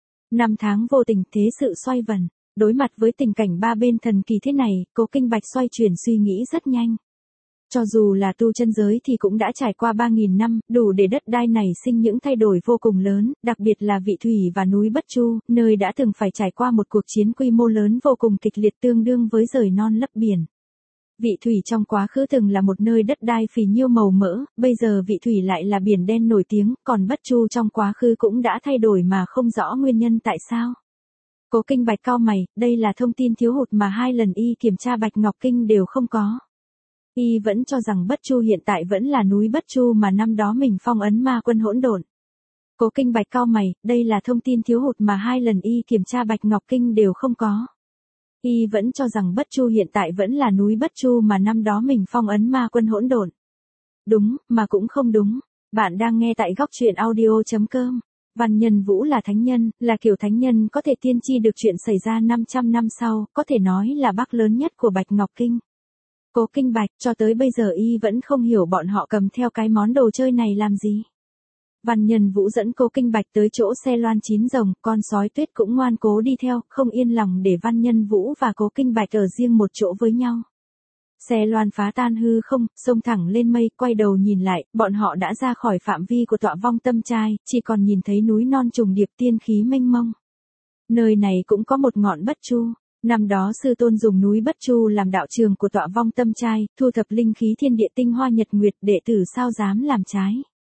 5 tháng vô tình, thế sự xoay vần. Đối mặt với tình cảnh ba bên thần kỳ thế này, Cố Kinh Bạch xoay chuyển suy nghĩ rất nhanh. Cho dù là tu chân giới thì cũng đã trải qua 3.000 năm, đủ để đất đai này sinh những thay đổi vô cùng lớn, đặc biệt là Vị Thủy và núi Bất Chu, nơi đã từng phải trải qua một cuộc chiến quy mô lớn vô cùng kịch liệt, tương đương với dời non lấp biển. Vị Thủy trong quá khứ từng là một nơi đất đai phì nhiêu màu mỡ, bây giờ Vị Thủy lại là biển đen nổi tiếng, còn Bất Chu trong quá khứ cũng đã thay đổi mà không rõ nguyên nhân tại sao. Cố Kinh Bạch cau mày, đây là thông tin thiếu hụt mà 2 lần y kiểm tra Bạch Ngọc Kinh đều không có. Y vẫn cho rằng Bất Chu hiện tại vẫn là núi Bất Chu mà năm đó mình phong ấn ma quân hỗn độn. Cố Kinh Bạch cau mày, đây là thông tin thiếu hụt mà 2 lần y kiểm tra Bạch Ngọc Kinh đều không có. Y vẫn cho rằng Bất Chu hiện tại vẫn là núi Bất Chu mà năm đó mình phong ấn ma quân hỗn độn. Đúng, mà cũng không đúng. Bạn đang nghe tại góc truyện audio.com. Văn Nhân Vũ là thánh nhân, là kiểu thánh nhân có thể tiên tri được chuyện xảy ra 500 năm sau, có thể nói là bác lớn nhất của Bạch Ngọc Kinh. Cố Kinh Bạch, cho tới bây giờ y vẫn không hiểu bọn họ cầm theo cái món đồ chơi này làm gì. Văn Nhân Vũ dẫn Cố Kinh Bạch tới chỗ xe loan 9 rồng, con sói tuyết cũng ngoan cố đi theo, không yên lòng để Văn Nhân Vũ và Cố Kinh Bạch ở riêng một chỗ với nhau. Xe loan phá tan hư không, xông thẳng lên mây, quay đầu nhìn lại, bọn họ đã ra khỏi phạm vi của tọa vong tâm trai, chỉ còn nhìn thấy núi non trùng điệp tiên khí mênh mông. Nơi này cũng có một ngọn Bất Chu. Năm đó sư tôn dùng núi Bất Chu làm đạo trường của tọa vong tâm trai, thu thập linh khí thiên địa tinh hoa nhật nguyệt, đệ tử sao dám làm trái.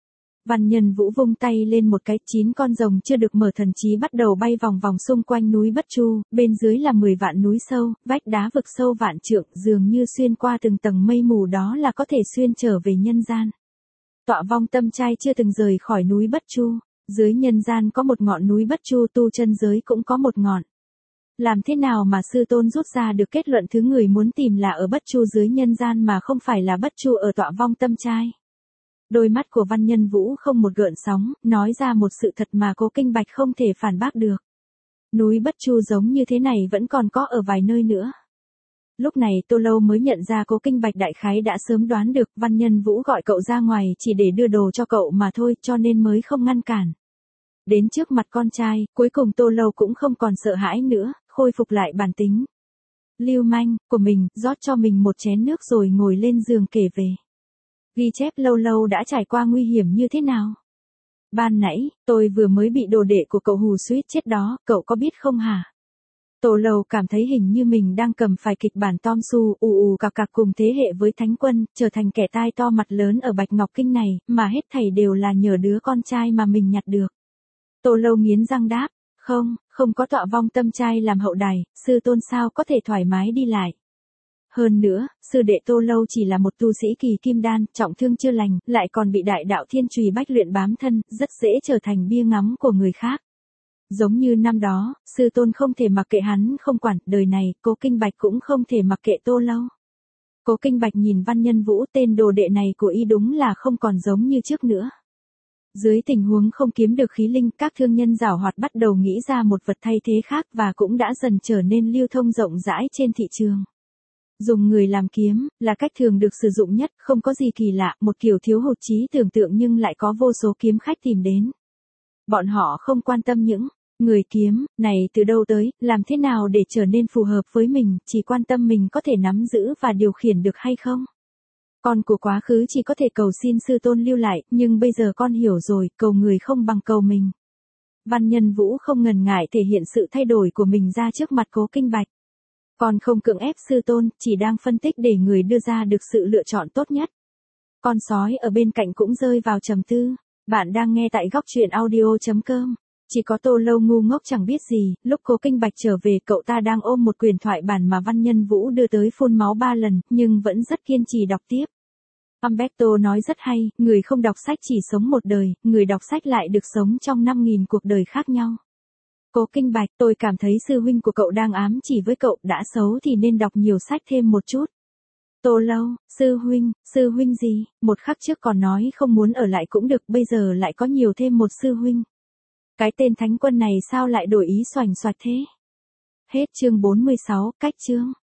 Văn Nhân Vũ vung tay lên một cái, 9 con rồng chưa được mở thần trí bắt đầu bay vòng vòng xung quanh núi Bất Chu, bên dưới là 10 vạn núi sâu, vách đá vực sâu vạn trượng, dường như xuyên qua từng tầng mây mù đó là có thể xuyên trở về nhân gian. Tọa vong tâm trai chưa từng rời khỏi núi Bất Chu, dưới nhân gian có một ngọn núi Bất Chu, tu chân giới cũng có một ngọn. Làm thế nào mà sư tôn rút ra được kết luận thứ người muốn tìm là ở Bất Chu dưới nhân gian mà không phải là Bất Chu ở tọa vong tâm trai? Đôi mắt của Văn Nhân Vũ không một gợn sóng, nói ra một sự thật mà Cố Kinh Bạch không thể phản bác được. Núi Bất Chu giống như thế này vẫn còn có ở vài nơi nữa. Lúc này Tô Lâu mới nhận ra Cố Kinh Bạch đại khái đã sớm đoán được, Văn Nhân Vũ gọi cậu ra ngoài chỉ để đưa đồ cho cậu mà thôi, cho nên mới không ngăn cản. Đến trước mặt con trai, cuối cùng Tô Lâu cũng không còn sợ hãi nữa, khôi phục lại bản tính lưu manh của mình, rót cho mình một chén nước rồi ngồi lên giường kể về. Ghi chép Lâu Lâu đã trải qua nguy hiểm như thế nào. Ban nãy, tôi vừa mới bị đồ đệ của cậu hù suýt chết đó, cậu có biết không hả? Tô Lâu cảm thấy hình như mình đang cầm phải kịch bản Tom Su ù cạc cạc cùng thế hệ với Thánh Quân, trở thành kẻ tai to mặt lớn ở Bạch Ngọc Kinh này, mà hết thảy đều là nhờ đứa con trai mà mình nhặt được. Tô Lâu nghiến răng đáp, không có tọa vong tâm trai làm hậu đài, sư tôn sao có thể thoải mái đi lại. Hơn nữa, sư đệ Tô Lâu chỉ là một tu sĩ kỳ kim đan, trọng thương chưa lành, lại còn bị đại đạo thiên chùy bách luyện bám thân, rất dễ trở thành bia ngắm của người khác. Giống như năm đó, sư tôn không thể mặc kệ hắn không quản, đời này, Cố Kinh Bạch cũng không thể mặc kệ Tô Lâu. Cố Kinh Bạch nhìn Văn Nhân Vũ, tên đồ đệ này của y đúng là không còn giống như trước nữa. Dưới tình huống không kiếm được khí linh, các thương nhân giảo hoạt bắt đầu nghĩ ra một vật thay thế khác và cũng đã dần trở nên lưu thông rộng rãi trên thị trường. Dùng người làm kiếm, là cách thường được sử dụng nhất, không có gì kỳ lạ, một kiểu thiếu hụt trí tưởng tượng nhưng lại có vô số kiếm khách tìm đến. Bọn họ không quan tâm những người kiếm này từ đâu tới, làm thế nào để trở nên phù hợp với mình, chỉ quan tâm mình có thể nắm giữ và điều khiển được hay không. Con của quá khứ chỉ có thể cầu xin sư tôn lưu lại, nhưng bây giờ con hiểu rồi, cầu người không bằng cầu mình. Văn Nhân Vũ không ngần ngại thể hiện sự thay đổi của mình ra trước mặt Cố Kinh Bạch. Con không cưỡng ép sư tôn, chỉ đang phân tích để người đưa ra được sự lựa chọn tốt nhất. Con sói ở bên cạnh cũng rơi vào trầm tư. Bạn đang nghe tại góc truyện audio.com. Chỉ có Tô Lâu ngu ngốc chẳng biết gì, lúc Cố Kinh Bạch trở về cậu ta đang ôm một quyển thoại bản mà Văn Nhân Vũ đưa tới phun máu 3 lần, nhưng vẫn rất kiên trì đọc tiếp. Umberto nói rất hay, người không đọc sách chỉ sống một đời, người đọc sách lại được sống trong 5.000 cuộc đời khác nhau. Cố Kinh Bạch, tôi cảm thấy sư huynh của cậu đang ám chỉ với cậu, đã xấu thì nên đọc nhiều sách thêm một chút. Tô Lâu, sư huynh gì, một khắc trước còn nói không muốn ở lại cũng được, bây giờ lại có nhiều thêm một sư huynh. Cái tên Thánh Quân này sao lại đổi ý xoành xoạch thế? Hết chương 46, cách chương.